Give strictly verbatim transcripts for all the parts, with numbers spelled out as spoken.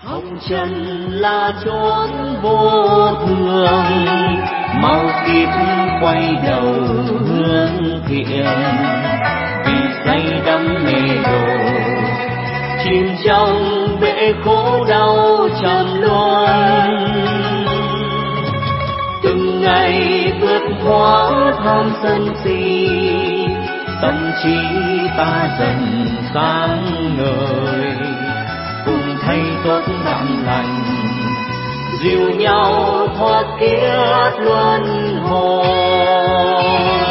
hồng trần là chốn vô thường, mau kịp quay đầu hướng thiện, vì say đắm mê đồ chìm trong bể khổ đau trầm luân. Từng ngày vượt thoáng tham sân si, tâm trí ta dần sáng ngời, cùng thay tốt bạn lành dìu nhau thoát kiếp luân hồi.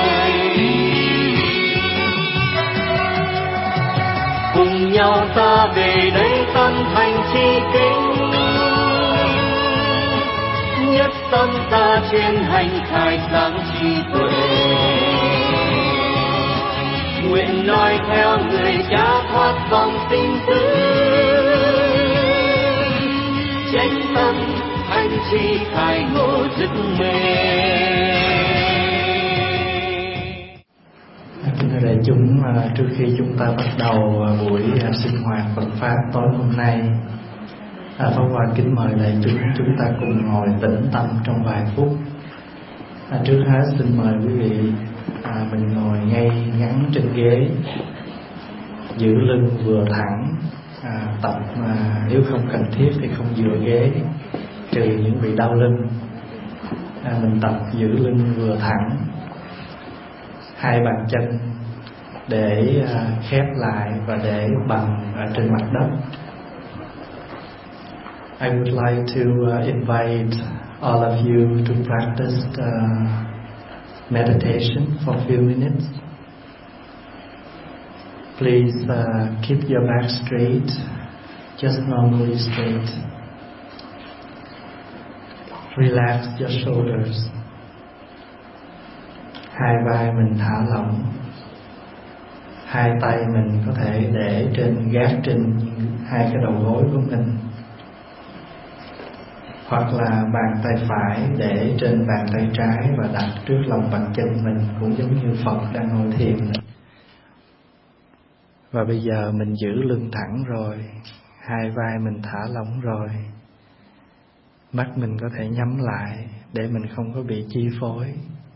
Cùng nhau ta về đây tâm thành chi kính, nhất tâm ta trên hành khai sáng trí tuệ, nguyện nói theo người cha thoát vòng sinh tử, chánh tâm hành trì khai ngộ dứt mê. Kính thưa đại chúng, trước khi chúng ta bắt đầu buổi sinh hoạt Phật pháp tối hôm nay, À, Pháp Hòa kính mời đại chúng chúng ta cùng ngồi tĩnh tâm trong vài phút. À, trước hết xin mời quý vị à, mình ngồi ngay ngắn trên ghế, giữ lưng vừa thẳng, à, tập à, nếu không cần thiết thì không dựa ghế, trừ những vị đau lưng. À, mình tập giữ lưng vừa thẳng, hai bàn chân để à, khép lại và để bằng ở trên mặt đất. I would like to uh, invite all of you to practice uh, meditation for a few minutes. Please uh, keep your back straight, just normally straight. Relax your shoulders. Hai vai mình thả lỏng. Hai tay mình có thể để trên gác trên hai cái đầu gối của mình, hoặc là bàn tay phải để trên bàn tay trái và đặt trước lòng bàn chân mình, cũng giống như Phật đang ngồi thiền. Và bây giờ mình giữ lưng thẳng rồi, hai vai mình thả lỏng rồi, mắt mình có thể nhắm lại để mình không có bị chi phối,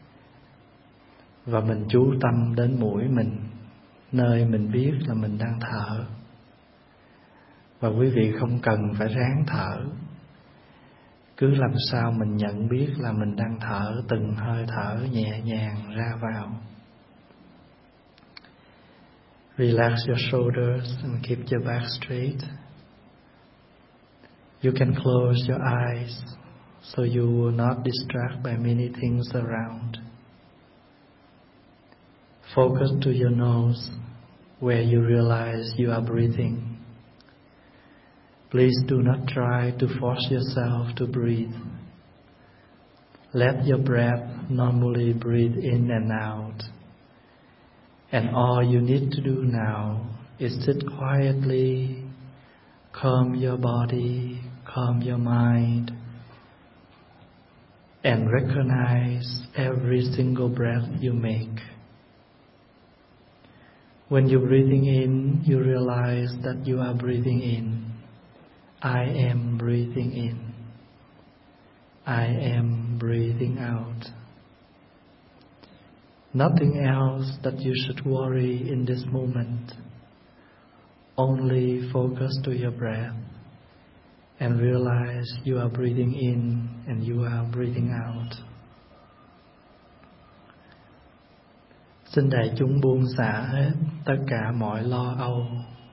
và mình chú tâm đến mũi mình, nơi mình biết là mình đang thở. Và quý vị không cần phải ráng thở, cứ làm sao mình nhận biết là mình đang thở từng hơi thở nhẹ nhàng ra vào. Relax your shoulders and keep your back straight. You can close your eyes so you will not distract by many things around. Focus to your nose where you realize you are breathing. Please do not try to force yourself to breathe. Let your breath normally breathe in and out. And all you need to do now is sit quietly, calm your body, calm your mind, and recognize every single breath you make. When you're breathing in, you realize that you are breathing in. I am breathing in. I am breathing out. Nothing else that you should worry in this moment. Only focus to your breath and realize you are breathing in and you are breathing out. Xin đại chúng buông xả hết tất cả mọi lo âu,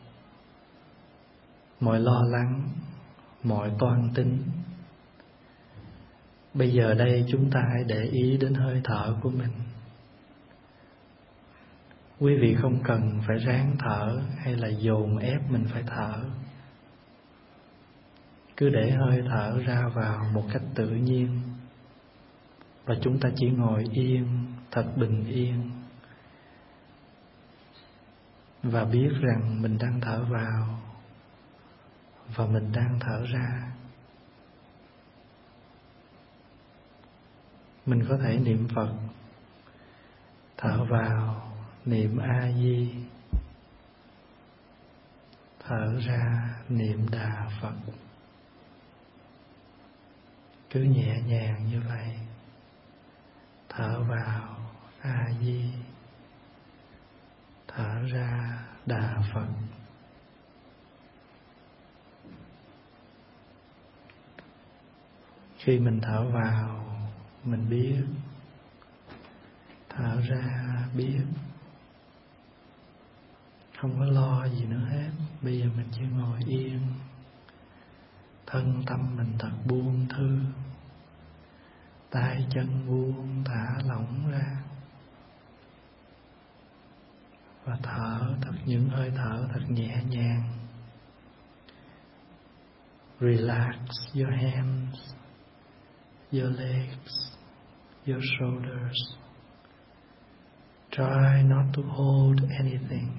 mọi lo lắng, mọi toan tính. Bây giờ đây chúng ta hãy để ý đến hơi thở của mình. Quý vị không cần phải ráng thở hay là dồn ép mình phải thở. Cứ để hơi thở ra vào một cách tự nhiên. Và chúng ta chỉ ngồi yên, thật bình yên, và biết rằng mình đang thở vào và mình đang thở ra. Mình có thể niệm Phật, thở vào niệm A Di, thở ra niệm Đà Phật. Cứ nhẹ nhàng như vậy. Thở vào A Di, thở ra Đà Phật. Khi mình thở vào mình biết, thở ra biết, không có lo gì nữa hết. Bây giờ mình chỉ ngồi yên, thân tâm mình thật buông thư, tay chân buông thả lỏng ra, và thở thật những hơi thở thật nhẹ nhàng. Relax your hands, your legs, your shoulders. Try not to hold anything.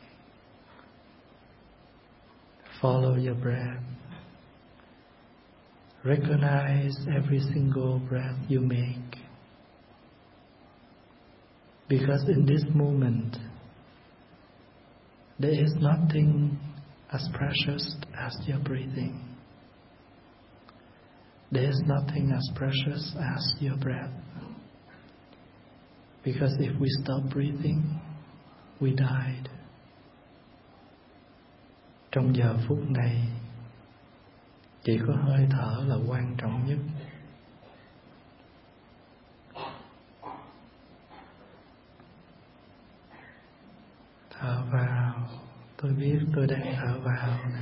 Follow your breath. Recognize every single breath you make. Because in this moment, there is nothing as precious as your breathing. There is nothing as precious as your breath. Because if we stop breathing, we died. Trong giờ phút này, chỉ có hơi thở là quan trọng nhất. Thở vào, tôi biết tôi đang thở vào nè.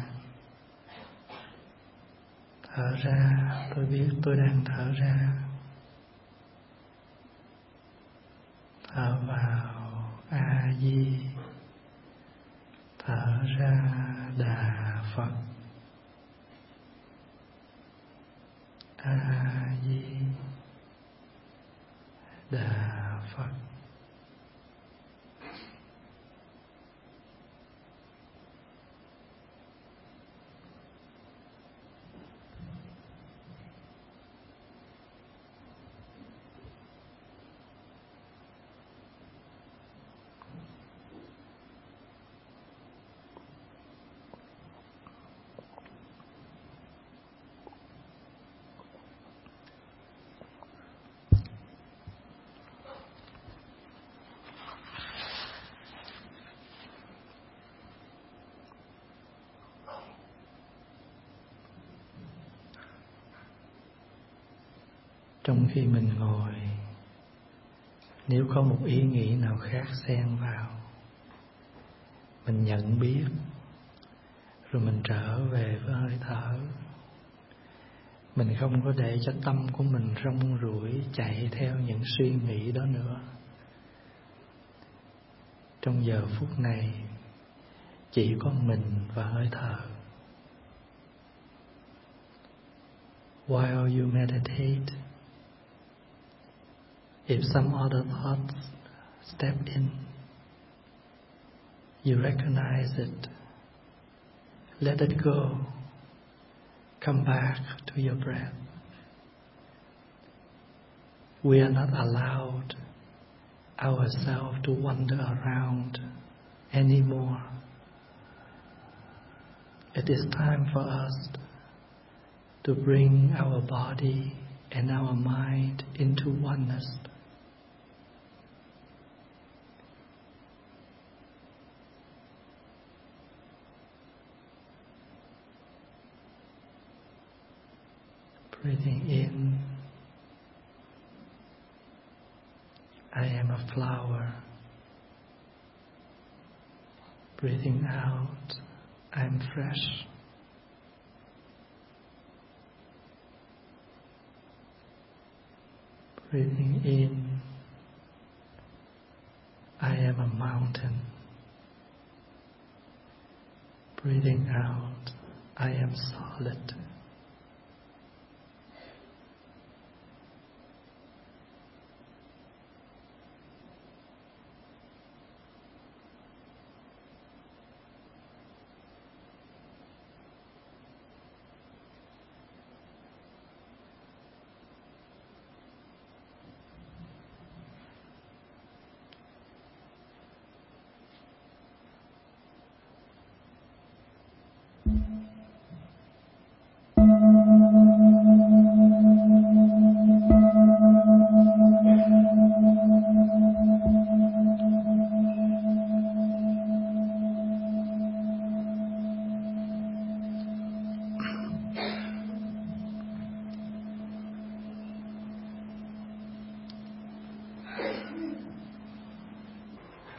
Thở ra, tôi biết tôi đang thở ra. Thở vào A Di, thở ra Đà Phật. A Di Đà Phật. Trong khi mình ngồi, nếu có một ý nghĩ nào khác xen vào, mình nhận biết, rồi mình trở về với hơi thở. Mình không có để cho tâm của mình rong ruổi chạy theo những suy nghĩ đó nữa. Trong giờ phút này, chỉ có mình và hơi thở. While you meditate, if some other thoughts step in, you recognize it, let it go, come back to your breath. We are not allowed ourselves to wander around anymore. It is time for us to bring our body and our mind into oneness. Breathing in, I am a flower. Breathing out, I am fresh. Breathing in, I am a mountain. Breathing out, I am solid.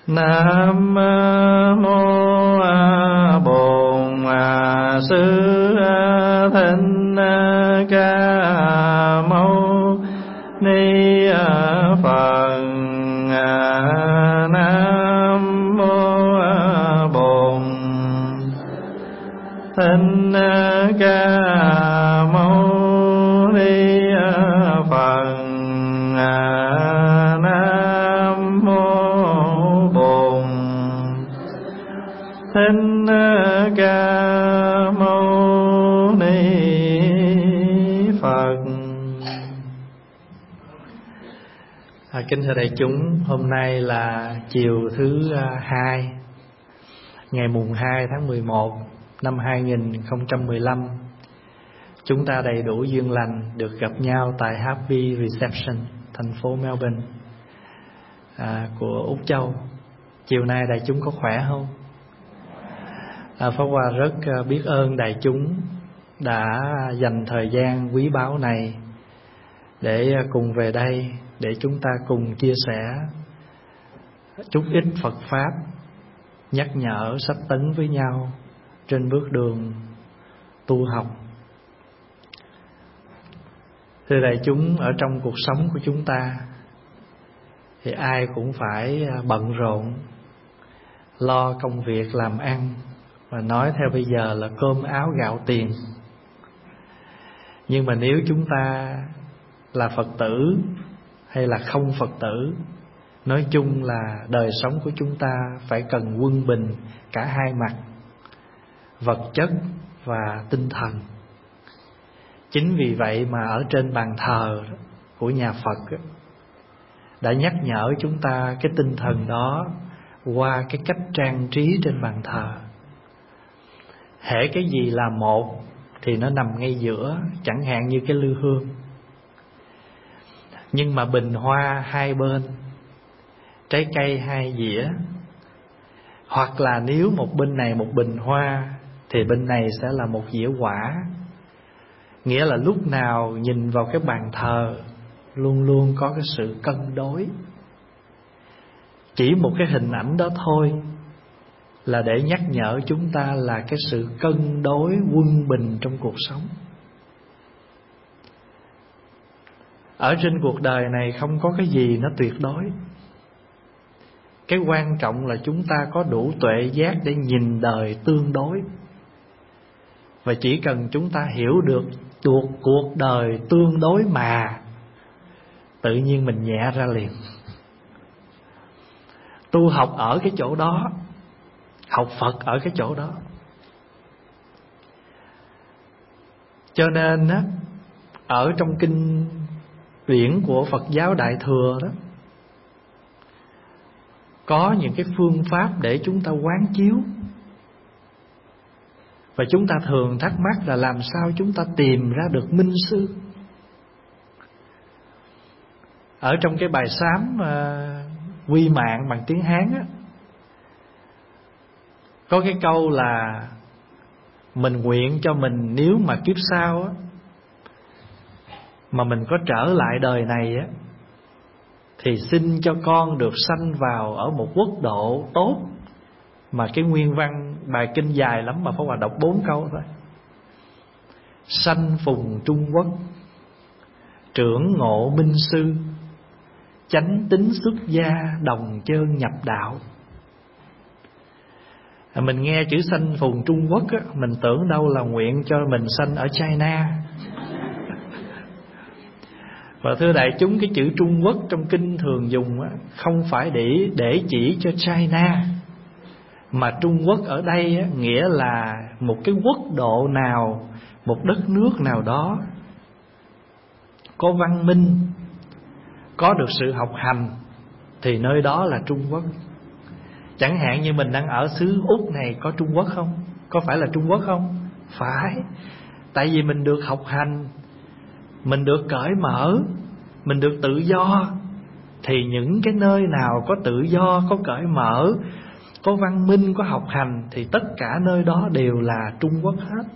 Nam mô Bổn Sư Thích Ca Mâu Ni Phật. Nam mô Bổn Thích Ca Mâu Ni Phật. Nam mô Bổn Thích Ca Mâu Ni Phật. À, kính thưa đại chúng, hôm nay là chiều thứ hai, ngày mùng hai tháng mười một năm hai nghìn không trăm mười lăm. Chúng ta đầy đủ duyên lành được gặp nhau tại Happy Reception, thành phố Melbourne à, của Úc Châu. Chiều nay đại chúng có khỏe không? À, Pháp Hòa rất biết ơn đại chúng đã dành thời gian quý báu này để cùng về đây, để chúng ta cùng chia sẻ chút ít Phật Pháp, nhắc nhở sách tấn với nhau trên bước đường tu học. Thưa đại chúng, ở trong cuộc sống của chúng ta thì ai cũng phải bận rộn, lo công việc làm ăn, và nói theo bây giờ là cơm áo gạo tiền. Nhưng mà nếu chúng ta là Phật tử hay là không Phật tử, nói chung là đời sống của chúng ta phải cần quân bình cả hai mặt, vật chất và tinh thần. Chính vì vậy mà ở trên bàn thờ của nhà Phật đã nhắc nhở chúng ta cái tinh thần đó qua cái cách trang trí trên bàn thờ. Hễ cái gì là một thì nó nằm ngay giữa, chẳng hạn như cái lư hương. Nhưng mà bình hoa hai bên, trái cây hai dĩa, hoặc là nếu một bên này một bình hoa thì bên này sẽ là một dĩa quả. Nghĩa là lúc nào nhìn vào cái bàn thờ luôn luôn có cái sự cân đối. Chỉ một cái hình ảnh đó thôi là để nhắc nhở chúng ta là cái sự cân đối quân bình trong cuộc sống. Ở trên cuộc đời này không có cái gì nó tuyệt đối. Cái quan trọng là chúng ta có đủ tuệ giác để nhìn đời tương đối. Và chỉ cần chúng ta hiểu được cuộc, cuộc đời tương đối mà, tự nhiên mình nhẹ ra liền. Tu học ở cái chỗ đó, học Phật ở cái chỗ đó. Cho nên á, ở trong kinh điển của Phật giáo Đại Thừa đó, có những cái phương pháp để chúng ta quán chiếu. Và chúng ta thường thắc mắc là làm sao chúng ta tìm ra được minh sư. Ở trong cái bài sám uh, quy mạng bằng tiếng Hán á, có cái câu là mình nguyện cho mình nếu mà kiếp sau á, mà mình có trở lại đời này á, thì xin cho con được sanh vào ở một quốc độ tốt. Mà cái nguyên văn bài kinh dài lắm mà Pháp Hòa đọc bốn câu thôi. Sanh phùng Trung Quốc, trưởng ngộ minh sư, chánh tính xuất gia, đồng chơn nhập đạo. à, Mình nghe chữ sanh phùng Trung Quốc á, mình tưởng đâu là nguyện cho mình sanh ở China. Và thưa đại chúng, cái chữ Trung Quốc trong kinh thường dùng á, không phải để, để chỉ cho China, mà Trung Quốc ở đây á, nghĩa là một cái quốc độ nào, một đất nước nào đó có văn minh, có được sự học hành, thì nơi đó là Trung Quốc. Chẳng hạn như mình đang ở xứ Úc này, có Trung Quốc không? Có phải là Trung Quốc không? Phải. Tại vì mình được học hành, mình được cởi mở, mình được tự do. Thì những cái nơi nào có tự do, có cởi mở, có văn minh, có học hành, thì tất cả nơi đó đều là Trung Quốc hết.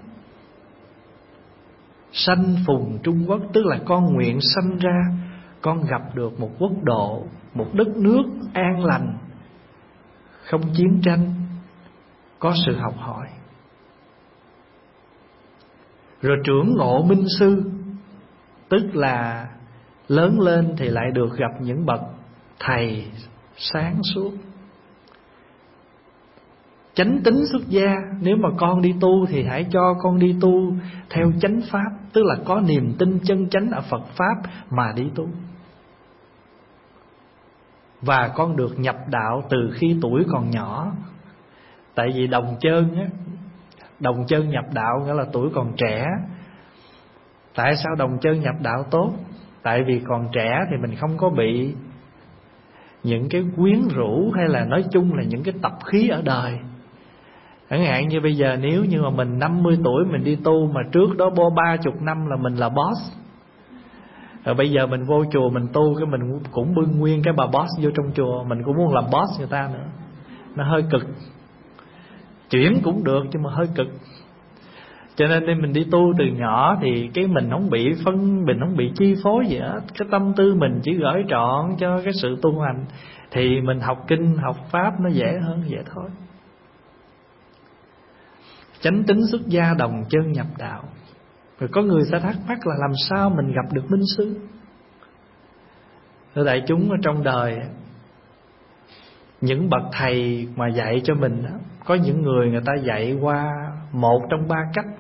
Sanh phùng Trung Quốc, tức là con nguyện sanh ra, con gặp được một quốc độ, một đất nước an lành, không chiến tranh, có sự học hỏi. Rồi trưởng ngộ minh sư, tức là lớn lên thì lại được gặp những bậc thầy sáng suốt. Chánh tín xuất gia, nếu mà con đi tu thì hãy cho con đi tu theo chánh pháp, tức là có niềm tin chân chánh ở Phật pháp mà đi tu. Và con được nhập đạo từ khi tuổi còn nhỏ. Tại vì đồng chân á, đồng chân nhập đạo nghĩa là tuổi còn trẻ. Tại sao đồng chân nhập đạo tốt? Tại vì còn trẻ thì mình không có bị những cái quyến rũ, hay là nói chung là những cái tập khí ở đời. Chẳng hạn như bây giờ nếu như mà mình năm mươi tuổi mình đi tu, mà trước đó bo ba chục năm là mình là boss, rồi bây giờ mình vô chùa mình tu, cái mình cũng bưng nguyên cái bà boss vô trong chùa, mình cũng muốn làm boss người ta nữa. Nó hơi cực. Chuyển cũng được nhưng mà hơi cực. Cho nên nên mình đi tu từ nhỏ thì cái mình không bị phân, mình không bị chi phối gì hết. Cái tâm tư mình chỉ gửi trọn cho cái sự tu hành, thì mình học kinh, học pháp nó dễ hơn vậy thôi. Chánh tín xuất gia, đồng chân nhập đạo. Rồi có người sẽ thắc mắc là làm sao mình gặp được minh sư? Thưa đại chúng, ở trong đời những bậc thầy mà dạy cho mình đó, có những người người ta dạy qua một trong ba cách.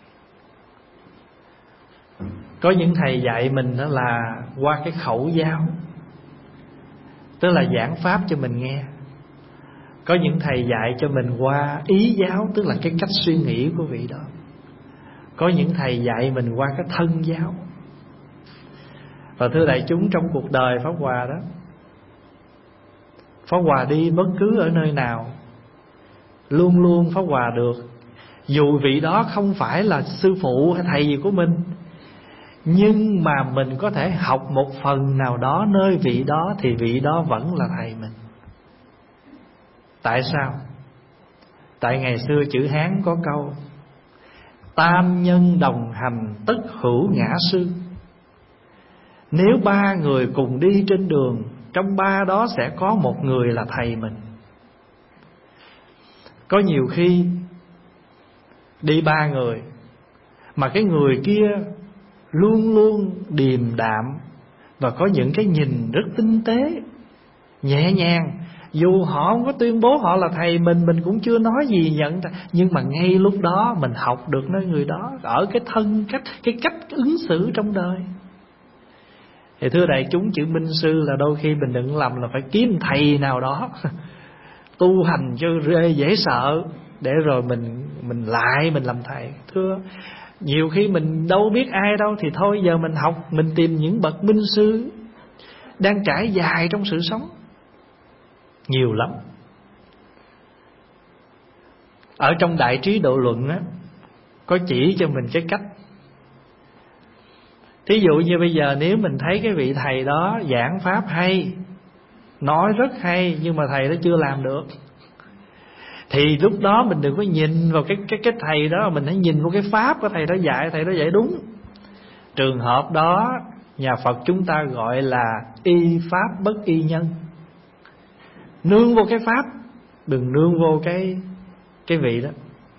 Có những thầy dạy mình đó là qua cái khẩu giao, tức là giảng pháp cho mình nghe. Có những thầy dạy cho mình qua ý giáo, tức là cái cách suy nghĩ của vị đó. Có những thầy dạy mình qua cái thân giáo. Và thưa đại chúng, trong cuộc đời Pháp Hòa đó, Pháp Hòa đi bất cứ ở nơi nào, luôn luôn Pháp Hòa được, dù vị đó không phải là sư phụ hay thầy gì của mình, nhưng mà mình có thể học một phần nào đó nơi vị đó, thì vị đó vẫn là thầy mình. Tại sao? Tại ngày xưa chữ Hán có câu tam nhân đồng hành tất hữu ngã sư. Nếu ba người cùng đi trên đường, trong ba đó sẽ có một người là thầy mình. Có nhiều khi đi ba người mà cái người kia luôn luôn điềm đạm và có những cái nhìn rất tinh tế, nhẹ nhàng. Dù họ không có tuyên bố họ là thầy mình, mình cũng chưa nói gì nhận, nhưng mà ngay lúc đó mình học được nơi người đó, ở cái thân cách, cái cách ứng xử trong đời. Thì thưa đại chúng, chữ minh sư là đôi khi mình đừng lầm là phải kiếm thầy nào đó tu hành cho rê dễ sợ, để rồi mình mình lại mình làm thầy. Thưa, nhiều khi mình đâu biết ai đâu, thì thôi giờ mình học, mình tìm những bậc minh sư đang trải dài trong sự sống, nhiều lắm. Ở trong Đại Trí Độ Luận á, có chỉ cho mình cái cách. Thí dụ như bây giờ nếu mình thấy cái vị thầy đó giảng pháp hay, nói rất hay, nhưng mà thầy đó chưa làm được, thì lúc đó mình đừng có nhìn vào cái cái cái thầy đó, mình hãy nhìn vào cái pháp của thầy đó dạy, thầy đó dạy đúng. Trường hợp đó nhà Phật chúng ta gọi là y pháp bất y nhân. Nương vô cái pháp, đừng nương vô cái cái vị đó.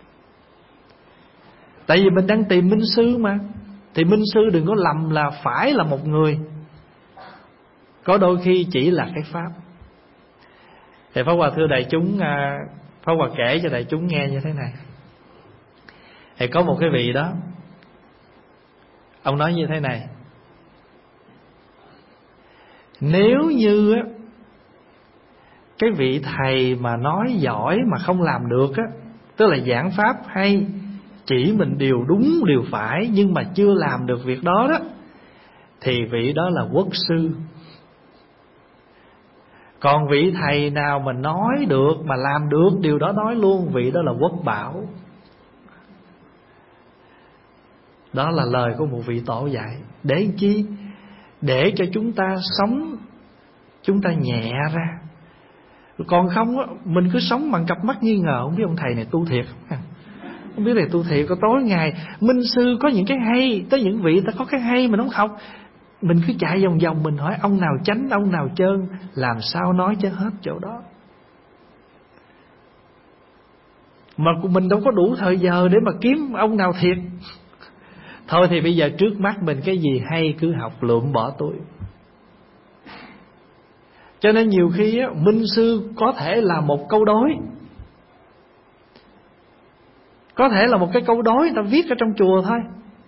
Tại vì mình đang tìm minh sư mà, thì minh sư đừng có lầm là phải là một người, có đôi khi chỉ là cái pháp. Thì Pháp Hòa thưa đại chúng, Pháp Hòa kể cho đại chúng nghe như thế này. Thì có một cái vị đó, ông nói như thế này: nếu như á, cái vị thầy mà nói giỏi mà không làm được á, tức là giảng pháp hay, chỉ mình điều đúng điều phải, nhưng mà chưa làm được việc đó đó, thì vị đó là quốc sư. Còn vị thầy nào mà nói được, mà làm được điều đó nói luôn, vị đó là quốc bảo. Đó là lời của một vị tổ dạy. Để chi? Để cho chúng ta sống, chúng ta nhẹ ra. Còn không á, mình cứ sống bằng cặp mắt nghi ngờ, không biết ông thầy này tu thiệt không, không biết thầy tu thiệt. Có tối ngày minh sư có những cái hay, tới những vị ta có cái hay mình không học, mình cứ chạy vòng vòng, mình hỏi ông nào chánh, ông nào trơn, làm sao nói cho hết chỗ đó. Mà mình đâu có đủ thời giờ để mà kiếm ông nào thiệt. Thôi thì bây giờ trước mắt mình cái gì hay cứ học lượm bỏ túi. Cho nên nhiều khi á, minh sư có thể là một câu đối, có thể là một cái câu đối người ta viết ở trong chùa thôi.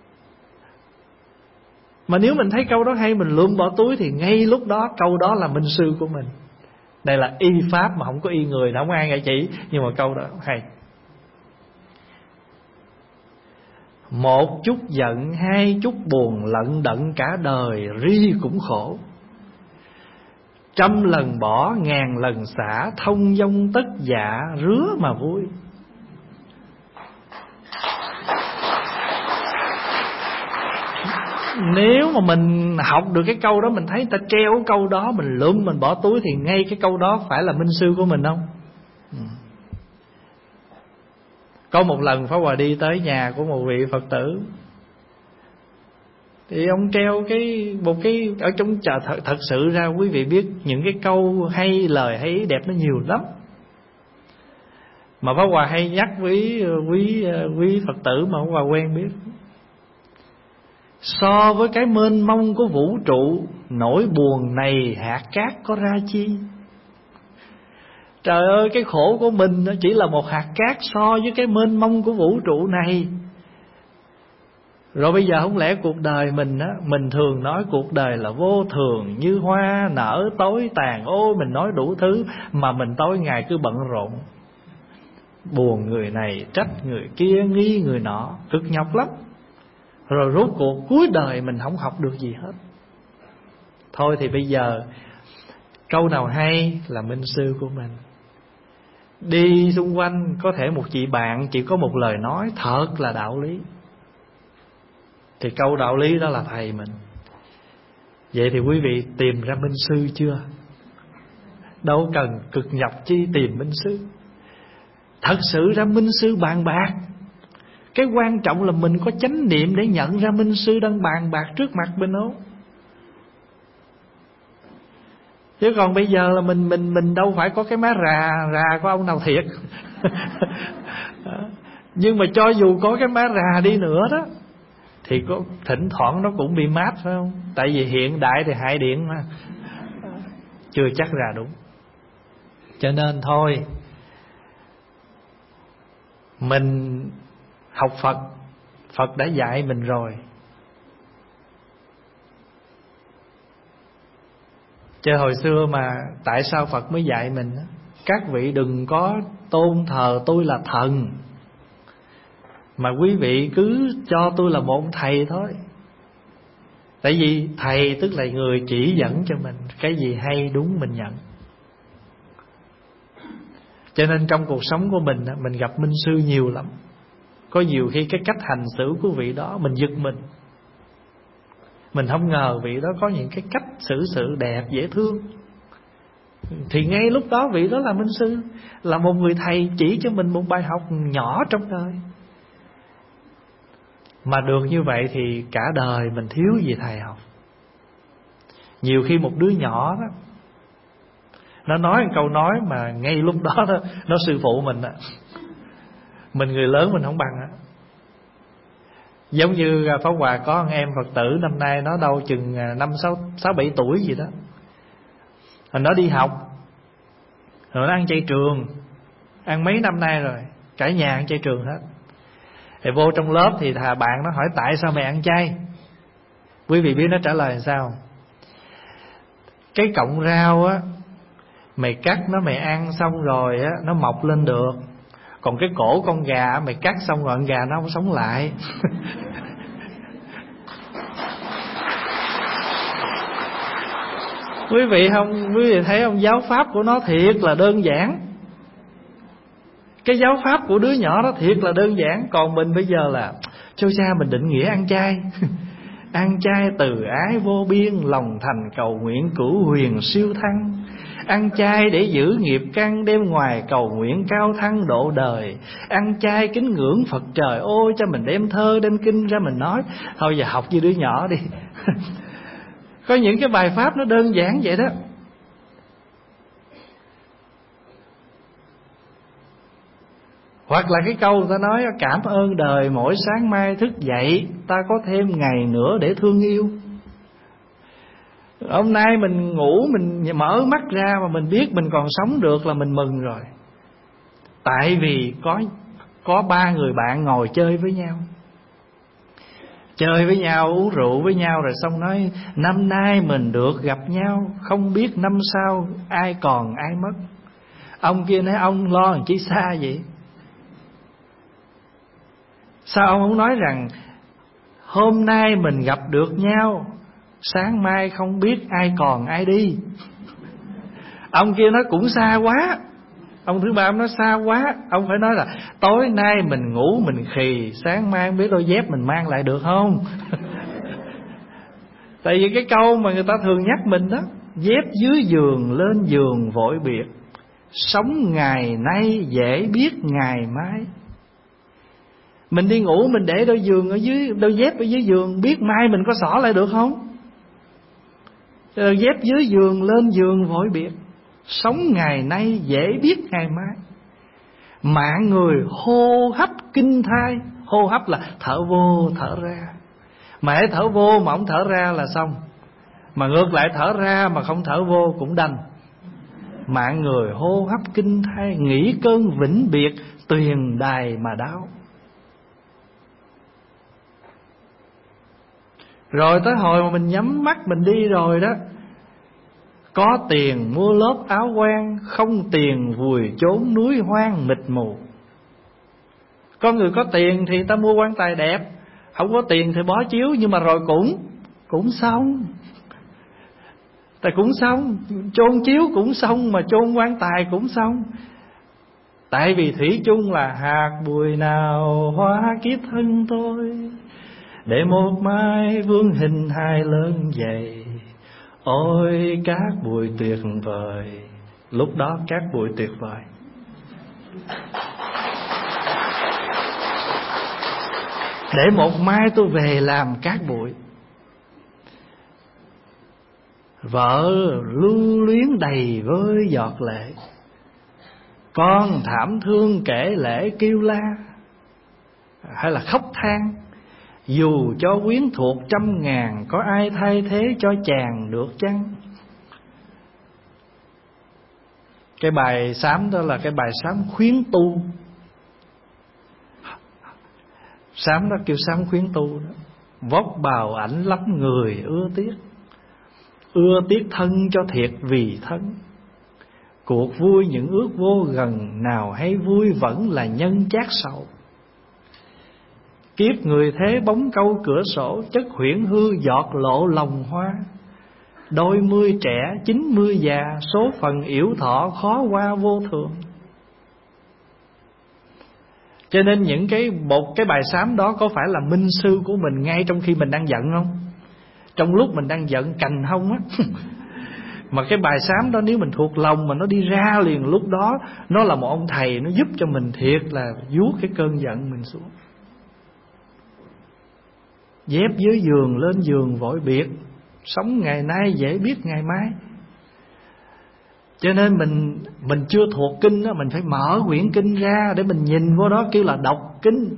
Mà nếu mình thấy câu đó hay, mình lượm bỏ túi, thì ngay lúc đó câu đó là minh sư của mình. Đây là y pháp mà không có y người, không ai ngại chỉ, nhưng mà câu đó hay. Một chút giận, hai chút buồn, lận đận cả đời, ri cũng khổ. Trăm lần bỏ, ngàn lần xả, thông dong tất dạ, rứa mà vui. Nếu mà mình học được cái câu đó, mình thấy người ta treo câu đó, mình lượm mình bỏ túi, thì ngay cái câu đó phải là minh sư của mình không? Ừ. Có một lần Pháp Hòa đi tới nhà của một vị Phật tử, thì ông treo cái một cái ở trong chợ. Thật, thật sự ra quý vị biết, những cái câu hay, lời hay đẹp nó nhiều lắm. Mà Pháp Hòa hay nhắc với quý quý Phật tử mà Pháp Hòa quen biết. So với cái mênh mông của vũ trụ, nỗi buồn này hạt cát có ra chi. Trời ơi, cái khổ của mình nó chỉ là một hạt cát so với cái mênh mông của vũ trụ này. Rồi bây giờ không lẽ cuộc đời mình á, mình thường nói cuộc đời là vô thường, như hoa nở tối tàn. Ôi mình nói đủ thứ, mà mình tối ngày cứ bận rộn, buồn người này, trách người kia, nghi người nọ, cực nhọc lắm. Rồi rốt cuộc cuối đời mình không học được gì hết. Thôi thì bây giờ câu nào hay là minh sư của mình. Đi xung quanh có thể một chị bạn chỉ có một lời nói thật là đạo lý, thì câu đạo lý đó là thầy mình. Vậy thì quý vị tìm ra minh sư chưa? Đâu cần cực nhọc chi tìm minh sư. Thật sự ra minh sư bàn bạc. Cái quan trọng là mình có chánh niệm để nhận ra minh sư đang bàn bạc trước mặt mình không? Chứ còn bây giờ là mình mình mình đâu phải có cái má rà rà của ông nào thiệt. Nhưng mà cho dù có cái má rà đi nữa đó, thì có thỉnh thoảng nó cũng bị mát, phải không? Tại vì hiện đại thì hại điện mà, chưa chắc ra đúng. Cho nên thôi, mình học Phật, Phật đã dạy mình rồi. Chứ hồi xưa mà tại sao Phật mới dạy mình? Các vị đừng có tôn thờ tôi là thần, mà quý vị cứ cho tôi là một thầy thôi. Tại vì thầy tức là người chỉ dẫn cho mình, cái gì hay đúng mình nhận. Cho nên trong cuộc sống của mình, mình gặp minh sư nhiều lắm. Có nhiều khi cái cách hành xử của vị đó mình giật mình. Mình không ngờ vị đó có những cái cách xử sự đẹp, dễ thương. Thì ngay lúc đó vị đó là minh sư, là một người thầy chỉ cho mình một bài học nhỏ trong đời. Mà được như vậy thì cả đời mình thiếu gì thầy học. Nhiều khi một đứa nhỏ đó, nó nói một câu nói mà ngay lúc đó, đó nó sư phụ mình đó. Mình người lớn mình không bằng đó. Giống như Pháp Hòa có một em Phật tử năm nay nó đâu chừng năm sáu sáu bảy tuổi gì đó. Rồi nó đi học, rồi nó ăn chay trường, ăn mấy năm nay rồi, cả nhà ăn chay trường hết. Thì vô trong lớp thì thà bạn nó hỏi tại sao mày ăn chay. Quý vị biết nó trả lời làm sao? Cái cọng rau á, mày cắt nó mày ăn xong rồi á, nó mọc lên được. Còn cái cổ con gà mày cắt xong rồi con gà nó không sống lại. Quý vị không, quý vị thấy không? Giáo pháp của nó thiệt là đơn giản. Cái giáo pháp của đứa nhỏ đó thiệt là đơn giản. Còn mình bây giờ là cho cha mình định nghĩa ăn chay. Ăn chay từ ái vô biên, lòng thành cầu nguyện cửu huyền siêu thăng. Ăn chay để giữ nghiệp căn, đêm ngoài cầu nguyện cao thăng độ đời. Ăn chay kính ngưỡng Phật trời, ôi cho mình đem thơ đem kinh ra mình nói. Thôi giờ học như đứa nhỏ đi. Có những cái bài pháp nó đơn giản vậy đó. Hoặc là cái câu người ta nói cảm ơn đời mỗi sáng mai thức dậy ta có thêm ngày nữa để thương yêu. Hôm nay mình ngủ, mình mở mắt ra mà mình biết mình còn sống được là mình mừng rồi. Tại vì có có ba người bạn ngồi chơi với nhau, chơi với nhau, uống rượu với nhau, rồi xong nói năm nay mình được gặp nhau, không biết năm sau ai còn ai mất. Ông kia nói ông lo làm chi xa vậy? Sao ông không nói rằng hôm nay mình gặp được nhau, sáng mai không biết ai còn ai đi? Ông kia nói cũng xa quá. Ông thứ ba ông nói xa quá. Ông phải nói là tối nay mình ngủ mình khì, sáng mai không biết đôi dép mình mang lại được không? Tại vì cái câu mà người ta thường nhắc mình đó, dép dưới giường lên giường vội biệt, sống ngày nay dễ biết ngày mai. Mình đi ngủ mình để đôi giường ở dưới, đôi dép ở dưới giường, biết mai mình có xỏ lại được không? Đôi dép dưới giường lên giường vội biệt, sống ngày nay dễ biết ngày mai. Mạng người hô hấp kinh thai. Hô hấp là thở vô thở ra. Mà hễ thở vô mà không thở ra là xong. Mà ngược lại thở ra mà không thở vô cũng đành. Mạng người hô hấp kinh thai, nghĩ cơn vĩnh biệt, tuyền đài mà đau. Rồi tới hồi mà mình nhắm mắt mình đi rồi đó, có tiền mua lốp áo quan, không tiền vùi chốn núi hoang mịt mù. Có người có tiền thì ta mua quan tài đẹp, không có tiền thì bó chiếu, nhưng mà rồi cũng cũng xong. Tại cũng xong, chôn chiếu cũng xong, mà chôn quan tài cũng xong. Tại vì thủy chung là hạt bụi nào hóa kiếp thân tôi, để một mai vương hình hai lớn dày. Ôi cát bụi tuyệt vời. Lúc đó cát bụi tuyệt vời. Để một mai tôi về làm cát bụi. Vợ lưu luyến đầy với giọt lệ, con thảm thương kể lễ kêu la, hay là khóc than. Dù cho quyến thuộc trăm ngàn, có ai thay thế cho chàng được chăng? Cái bài sám đó là cái bài sám khuyến tu. Sám đó kêu sám khuyến tu đó. Vóc bào ảnh lắm người ưa tiếc, ưa tiếc thân cho thiệt vì thân. Cuộc vui những ước vô gần, nào hay vui vẫn là nhân chát sầu. Kiếp người thế bóng câu cửa sổ, chất huyễn hư giọt lộ lòng hoa. Đôi mươi trẻ chín mươi già, số phận yểu thọ khó qua vô thường. Cho nên những cái một cái bài sám đó có phải là minh sư của mình ngay trong khi mình đang giận không? Trong lúc mình đang giận cành hông á mà cái bài sám đó nếu mình thuộc lòng mà nó đi ra liền lúc đó, nó là một ông thầy, nó giúp cho mình thiệt là vuốt cái cơn giận mình xuống. Dép dưới giường lên giường vội biệt, sống ngày nay dễ biết ngày mai. Cho nên mình mình chưa thuộc kinh đó, mình phải mở quyển kinh ra để mình nhìn vô đó, kêu là đọc kinh.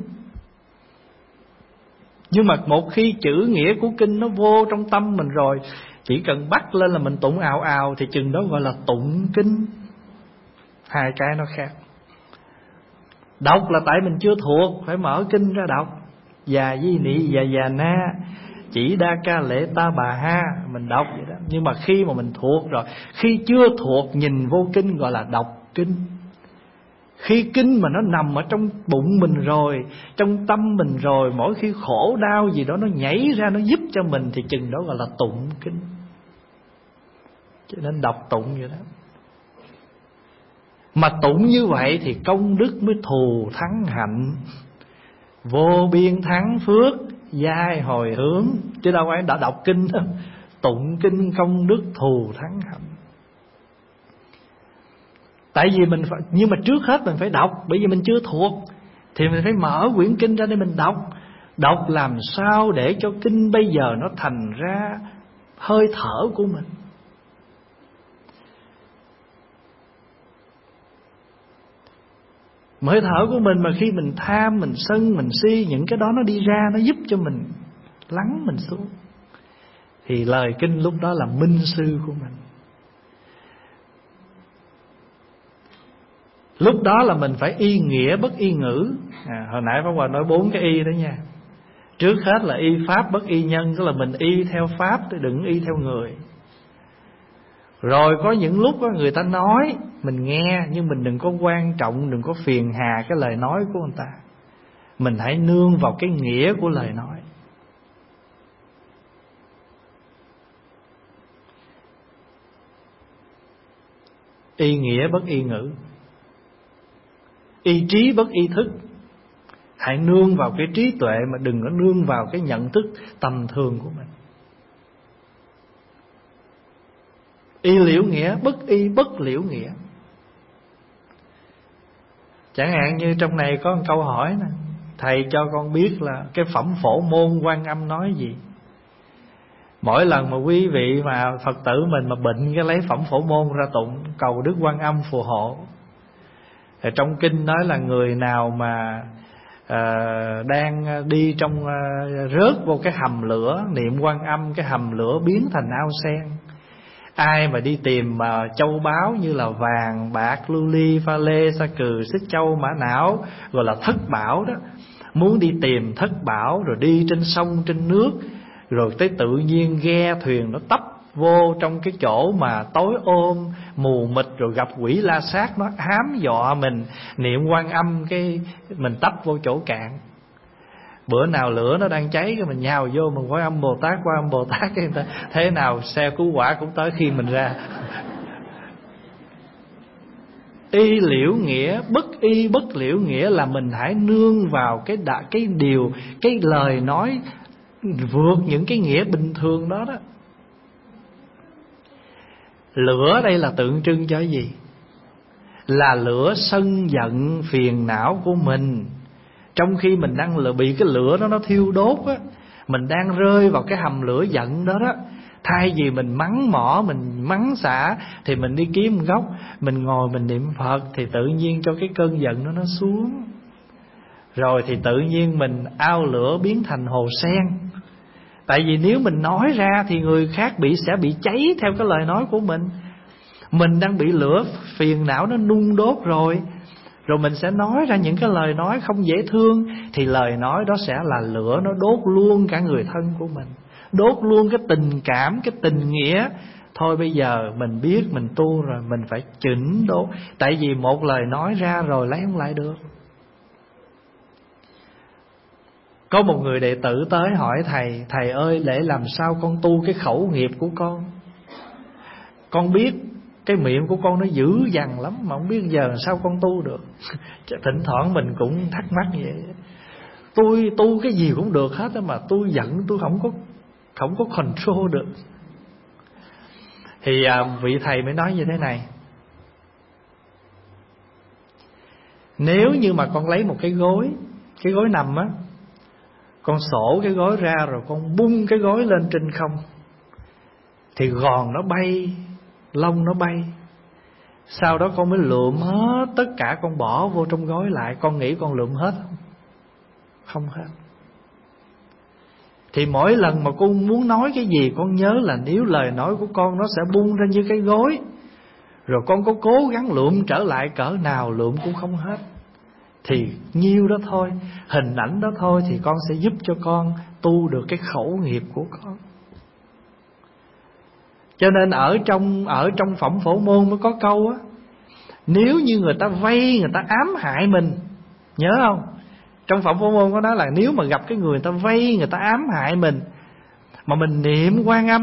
Nhưng mà một khi chữ nghĩa của kinh nó vô trong tâm mình rồi, chỉ cần bắt lên là mình tụng ào ào, thì chừng đó gọi là tụng kinh. Hai cái nó khác. Đọc là tại mình chưa thuộc, phải mở kinh ra đọc. Già di nị già già na, chỉ đa ca lễ ta bà ha, mình đọc vậy đó. Nhưng mà khi mà mình thuộc rồi, khi chưa thuộc nhìn vô kinh gọi là đọc kinh. Khi kinh mà nó nằm ở trong bụng mình rồi, trong tâm mình rồi, mỗi khi khổ đau gì đó nó nhảy ra, nó giúp cho mình, thì chừng đó gọi là tụng kinh. Cho nên đọc tụng vậy đó. Mà tụng như vậy thì công đức mới thù thắng hạnh, vô biên thắng phước, giai hồi hướng. Chứ đâu phải đã đọc kinh đâu. Tụng kinh công đức thù thắng hạnh. Tại vì mình phải, nhưng mà trước hết mình phải đọc. Bởi vì mình chưa thuộc thì mình phải mở quyển kinh ra để mình đọc. Đọc làm sao để cho kinh bây giờ nó thành ra hơi thở của mình. Hơi thở của mình mà khi mình tham, mình sân, mình si, những cái đó nó đi ra, nó giúp cho mình lắng mình xuống. Thì lời kinh lúc đó là minh sư của mình. Lúc đó là mình phải y nghĩa bất y ngữ. à, Hồi nãy Pháp Hòa nói bốn cái y đó nha. Trước hết là y pháp bất y nhân, tức là mình y theo pháp, đừng y theo người. Rồi có những lúc đó người ta nói mình nghe, nhưng mình đừng có quan trọng, đừng có phiền hà cái lời nói của người ta. Mình hãy nương vào cái nghĩa của lời nói. Y nghĩa bất y ngữ, y trí bất y thức. Hãy nương vào cái trí tuệ, mà đừng có nương vào cái nhận thức tầm thường của mình. Y liễu nghĩa bất y bất liễu nghĩa. Chẳng hạn như trong này có một câu hỏi nè: thầy cho con biết là cái phẩm Phổ Môn Quan Âm nói gì. Mỗi lần mà quý vị mà Phật tử mình mà bệnh, cái lấy phẩm Phổ Môn ra tụng, cầu Đức Quan Âm phù hộ. Thì trong kinh nói là người nào mà à, đang đi trong à, rớt vô cái hầm lửa, niệm Quan Âm, cái hầm lửa biến thành ao sen. Ai mà đi tìm mà châu báu như là vàng, bạc, lưu ly, pha lê, sa cừ, xích châu, mã não, gọi là thất bảo đó, muốn đi tìm thất bảo, rồi đi trên sông, trên nước, rồi tới tự nhiên ghe thuyền nó tấp vô trong cái chỗ mà tối ôm mù mịt, rồi gặp quỷ la sát nó hám dọa mình, niệm Quan Âm cái mình tấp vô chỗ cạn. Bữa nào lửa nó đang cháy cái mình nhào vô mình Quan Âm Bồ Tát, Quan Âm Bồ Tát, cái người ta thế nào xe cứu hỏa cũng tới khi mình ra. Y liễu nghĩa bất y bất liễu nghĩa là mình hãy nương vào cái đã, cái điều, cái lời nói vượt những cái nghĩa bình thường đó đó. Lửa đây là tượng trưng cho cái gì? Là lửa sân giận phiền não của mình. Trong khi mình đang bị cái lửa đó nó thiêu đốt á, mình đang rơi vào cái hầm lửa giận đó đó, thay vì mình mắng mỏ, mình mắng xả, thì mình đi kiếm một góc, mình ngồi mình niệm Phật, thì tự nhiên cho cái cơn giận nó nó xuống. Rồi thì tự nhiên mình ao lửa biến thành hồ sen. Tại vì nếu mình nói ra thì người khác bị sẽ bị cháy theo cái lời nói của mình. Mình đang bị lửa phiền não nó nung đốt rồi, rồi mình sẽ nói ra những cái lời nói không dễ thương, thì lời nói đó sẽ là lửa, nó đốt luôn cả người thân của mình, đốt luôn cái tình cảm, cái tình nghĩa. Thôi bây giờ mình biết mình tu rồi, mình phải chỉnh đốt. Tại vì một lời nói ra rồi lấy không lại được. Có một người đệ tử tới hỏi thầy: thầy ơi, để làm sao con tu cái khẩu nghiệp của con? Con biết cái miệng của con nó dữ dằn lắm, mà không biết giờ sao con tu được. Thỉnh thoảng mình cũng thắc mắc vậy. Tôi tu cái gì cũng được hết, mà tôi giận tôi không có không có control được. Thì à, vị thầy mới nói như thế này: nếu như mà con lấy một cái gối, cái gối nằm á, con xổ cái gối ra rồi con bung cái gối lên trên không, thì gòn nó bay, lông nó bay. Sau đó con mới lượm hết tất cả, con bỏ vô trong gối lại. Con nghĩ con lượm hết không? Không hết. Thì mỗi lần mà con muốn nói cái gì, con nhớ là nếu lời nói của con nó sẽ bung ra như cái gối, rồi con có cố gắng lượm trở lại cỡ nào, lượm cũng không hết. Thì nhiêu đó thôi, hình ảnh đó thôi, thì con sẽ giúp cho con tu được cái khẩu nghiệp của con. Cho nên ở trong ở trong phẩm Phổ Môn mới có câu á: nếu như người ta vay, người ta ám hại mình, nhớ không? Trong phẩm Phổ Môn có nói là nếu mà gặp cái người, người ta vay, người ta ám hại mình, mà mình niệm Quan Âm,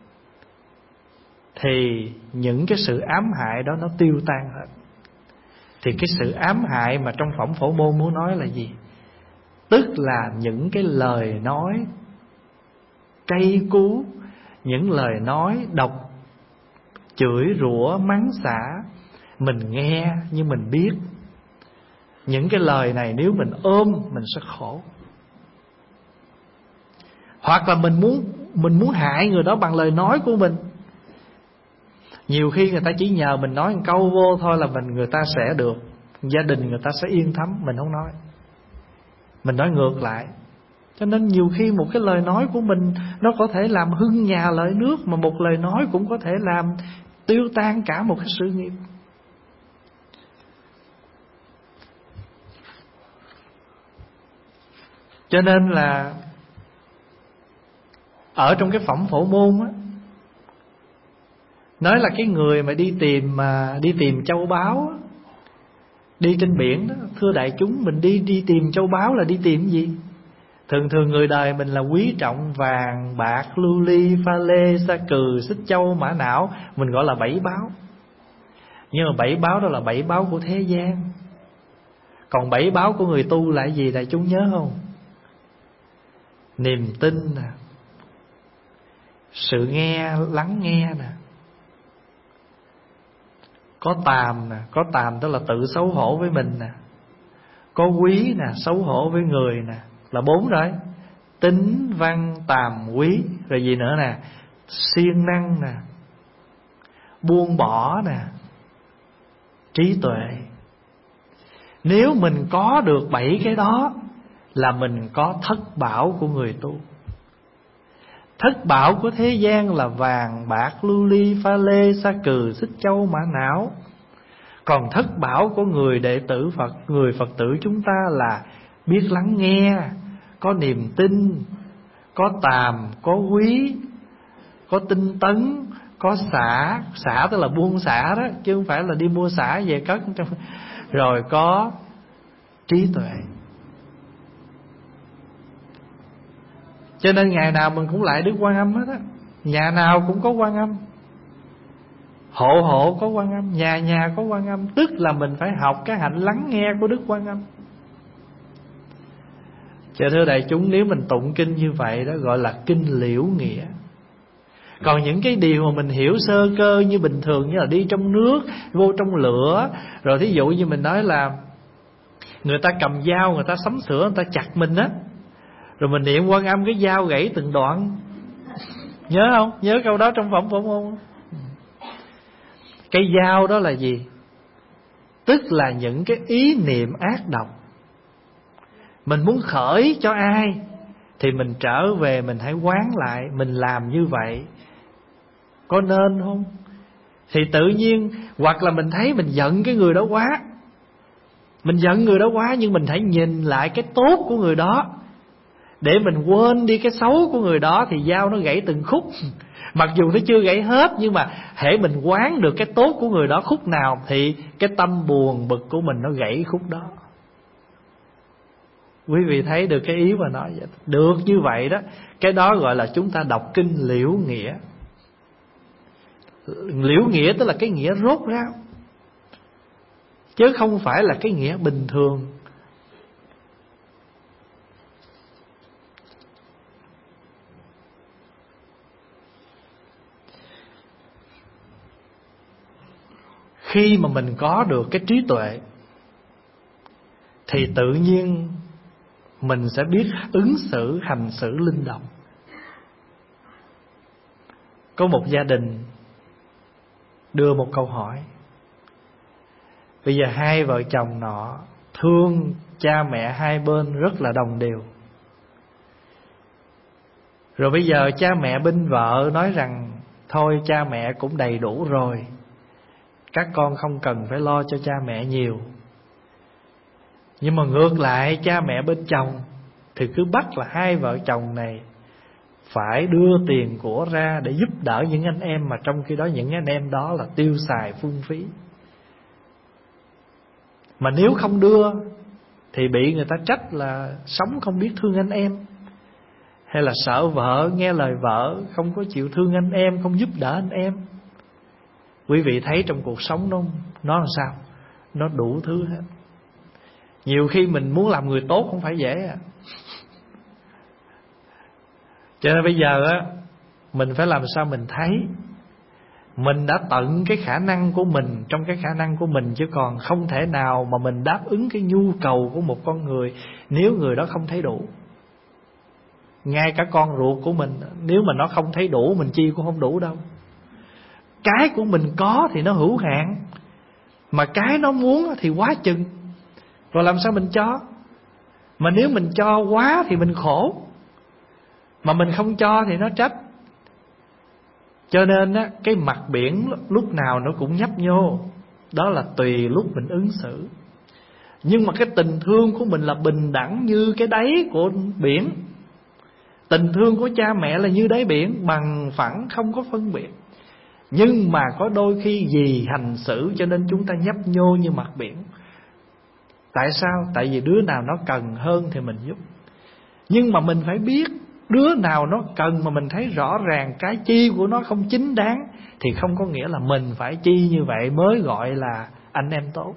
thì những cái sự ám hại đó nó tiêu tan hết. Thì cái sự ám hại mà trong phẩm Phổ Môn muốn nói là gì? Tức là những cái lời nói cay cú, những lời nói độc, chửi rủa, mắng xả, mình nghe nhưng mình biết những cái lời này nếu mình ôm mình sẽ khổ. Hoặc là mình muốn mình muốn hại người đó bằng lời nói của mình. Nhiều khi người ta chỉ nhờ mình nói một câu vô thôi là mình người ta sẽ được gia đình người ta sẽ yên thấm. Mình không nói, mình nói ngược lại. Cho nên nhiều khi một cái lời nói của mình nó có thể làm hưng nhà lợi nước, mà một lời nói cũng có thể làm tiêu tan cả một cái sự nghiệp. Cho nên là ở trong cái phẩm Phổ Môn á, nói là cái người mà đi tìm mà đi tìm châu báu á, đi trên biển đó, thưa đại chúng, mình đi đi tìm châu báu là đi tìm gì? Thường thường người đời mình là quý trọng vàng, bạc, lưu ly, pha lê, sa cừ, xích châu, mã não, mình gọi là bảy báu. Nhưng mà bảy báu đó là bảy báu của thế gian. Còn bảy báu của người tu là gì đại chúng nhớ không? Niềm tin nè, sự nghe, lắng nghe nè, có tàm nè, có tàm tức là tự xấu hổ với mình nè, có quý nè, xấu hổ với người nè, là bốn rồi. Tính, văn, tàm, quý. Rồi gì nữa nè? Siêng năng nè, buông bỏ nè, trí tuệ. Nếu mình có được bảy cái đó là mình có thất bảo của người tu. Thất bảo của thế gian là vàng, bạc, lưu ly, pha lê, sa cừ, xích châu, mã não. Còn thất bảo của người đệ tử Phật, người Phật tử chúng ta là biết lắng nghe, có niềm tin, có tàm, có quý, có tinh tấn, có xả. Xả tức là buông xả đó, chứ không phải là đi mua xả về cất. Rồi có trí tuệ. Cho nên ngày nào mình cũng lại Đức Quan Âm hết á. Nhà nào cũng có Quan Âm, hộ hộ có Quan Âm, nhà nhà có Quan Âm. Tức là mình phải học cái hạnh lắng nghe của Đức Quan Âm. Cho thưa đại chúng, nếu mình tụng kinh như vậy đó gọi là kinh liễu nghĩa. Còn những cái điều mà mình hiểu sơ cơ như bình thường, như là đi trong nước, vô trong lửa, rồi thí dụ như mình nói là người ta cầm dao, người ta sắm sửa, người ta chặt mình á, rồi mình niệm Quan Âm, cái dao gãy từng đoạn. Nhớ không? Nhớ câu đó trong phẩm Phổ Môn. Cái dao đó là gì? Tức là những cái ý niệm ác độc. Mình muốn khởi cho ai thì mình trở về, mình hãy quán lại, mình làm như vậy có nên không? Thì tự nhiên, hoặc là mình thấy mình giận cái người đó quá, mình giận người đó quá, nhưng mình hãy nhìn lại cái tốt của người đó, để mình quên đi cái xấu của người đó. Thì dao nó gãy từng khúc, mặc dù nó chưa gãy hết, nhưng mà hễ mình quán được cái tốt của người đó khúc nào, thì cái tâm buồn bực của mình nó gãy khúc đó. Quý vị thấy được cái ý mà nói vậy? Được như vậy đó, cái đó gọi là chúng ta đọc kinh liễu nghĩa. Liễu nghĩa tức là cái nghĩa rốt ráo, chứ không phải là cái nghĩa bình thường. Khi mà mình có được cái trí tuệ thì tự nhiên mình sẽ biết ứng xử, hành xử linh động. Có một gia đình đưa một câu hỏi. Bây giờ hai vợ chồng nọ thương cha mẹ hai bên rất là đồng đều. Rồi bây giờ cha mẹ bên vợ nói rằng thôi cha mẹ cũng đầy đủ rồi, các con không cần phải lo cho cha mẹ nhiều. Nhưng mà ngược lại cha mẹ bên chồng thì cứ bắt là hai vợ chồng này phải đưa tiền của ra để giúp đỡ những anh em, mà trong khi đó những anh em đó là tiêu xài phung phí. Mà nếu không đưa thì bị người ta trách là sống không biết thương anh em, hay là sợ vợ, nghe lời vợ, không có chịu thương anh em, không giúp đỡ anh em. Quý vị thấy trong cuộc sống nó, nó làm sao? Nó đủ thứ hết. Nhiều khi mình muốn làm người tốt không phải dễ à. Cho nên bây giờ á, mình phải làm sao mình thấy mình đã tận cái khả năng của mình, trong cái khả năng của mình, chứ còn không thể nào mà mình đáp ứng cái nhu cầu của một con người nếu người đó không thấy đủ. Ngay cả con ruột của mình, nếu mà nó không thấy đủ, mình chi cũng không đủ đâu. Cái của mình có thì nó hữu hạn, Mà cái nó muốn thì quá chừng, rồi làm sao mình cho? Mà nếu mình cho quá thì mình khổ, mà mình không cho thì nó trách. Cho nên á, cái mặt biển lúc nào nó cũng nhấp nhô. Đó là tùy lúc mình ứng xử. Nhưng mà cái tình thương của mình là bình đẳng như cái đáy của biển. Tình thương của cha mẹ là như đáy biển, bằng phẳng không có phân biệt. Nhưng mà có đôi khi vì hành xử cho nên chúng ta nhấp nhô như mặt biển. Tại sao? Tại vì đứa nào nó cần hơn thì mình giúp. Nhưng mà mình phải biết đứa nào nó cần mà mình thấy rõ ràng cái chi của nó không chính đáng, thì không có nghĩa là mình phải chi như vậy mới gọi là anh em tốt.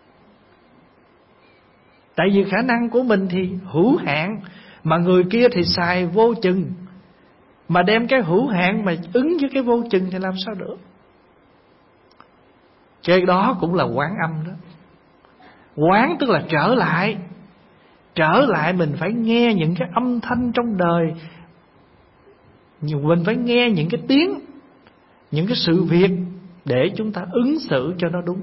Tại vì khả năng của mình thì hữu hạn, mà người kia thì xài vô chừng. Mà đem cái hữu hạn mà ứng với cái vô chừng thì làm sao được? Cái đó cũng là quán âm đó. Quán tức là trở lại. Trở lại mình phải nghe những cái âm thanh trong đời. Mình phải nghe những cái tiếng, những cái sự việc để chúng ta ứng xử cho nó đúng.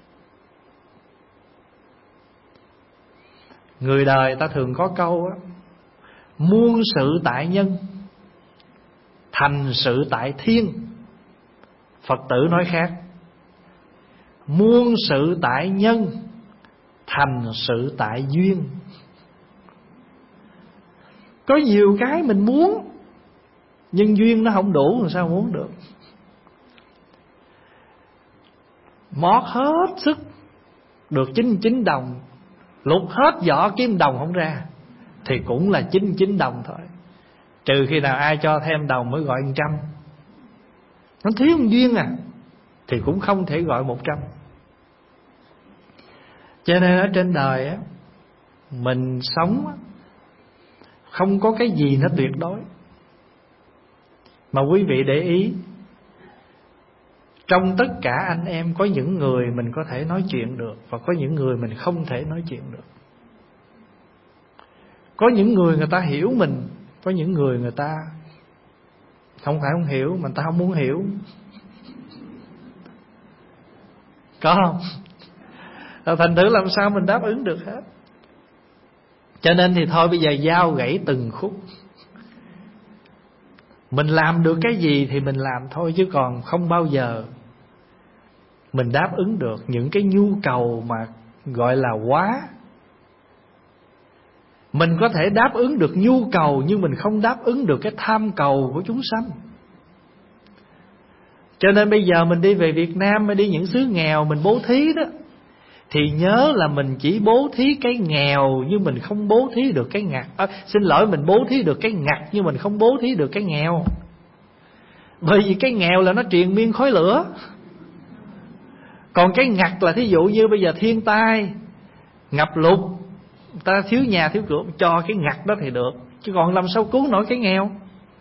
Người đời ta thường có câu á: muôn sự tại nhân, thành sự tại thiên. Phật tử nói khác: muôn sự tại nhân, thành sự tại duyên. Có nhiều cái mình muốn, nhưng duyên nó không đủ, làm sao muốn được. Mót hết sức được chín mươi chín đồng, lục hết vỏ kiếm đồng không ra, thì cũng là chín mươi chín đồng thôi. Trừ khi nào ai cho thêm đồng mới gọi một trăm. Nó thiếu một duyên à, thì cũng không thể gọi một trăm. Cho nên ở trên đời á, mình sống á, không có cái gì nó tuyệt đối. Mà quý vị để ý, trong tất cả anh em có những người mình có thể nói chuyện được, và có những người mình không thể nói chuyện được. Có những người người ta hiểu mình, có những người người ta không phải không hiểu, mà người ta không muốn hiểu. Có không? Rồi thành thử làm sao mình đáp ứng được hết. Cho nên thì thôi bây giờ dao gãy từng khúc. Mình làm được cái gì thì mình làm thôi, chứ còn không bao giờ mình đáp ứng được những cái nhu cầu mà gọi là quá. Mình có thể đáp ứng được nhu cầu, nhưng mình không đáp ứng được cái tham cầu của chúng sanh. Cho nên bây giờ mình đi về Việt Nam, mình đi những xứ nghèo, mình bố thí đó, thì nhớ là mình chỉ bố thí cái nghèo, nhưng mình không bố thí được cái ngặt. à, Xin lỗi, mình bố thí được cái ngặt, nhưng mình không bố thí được cái nghèo. Bởi vì cái nghèo là nó triền miên khói lửa. Còn cái ngặt là thí dụ như bây giờ thiên tai, ngập lụt, ta thiếu nhà thiếu cửa, cho cái ngặt đó thì được. Chứ còn làm sao cứu nổi cái nghèo.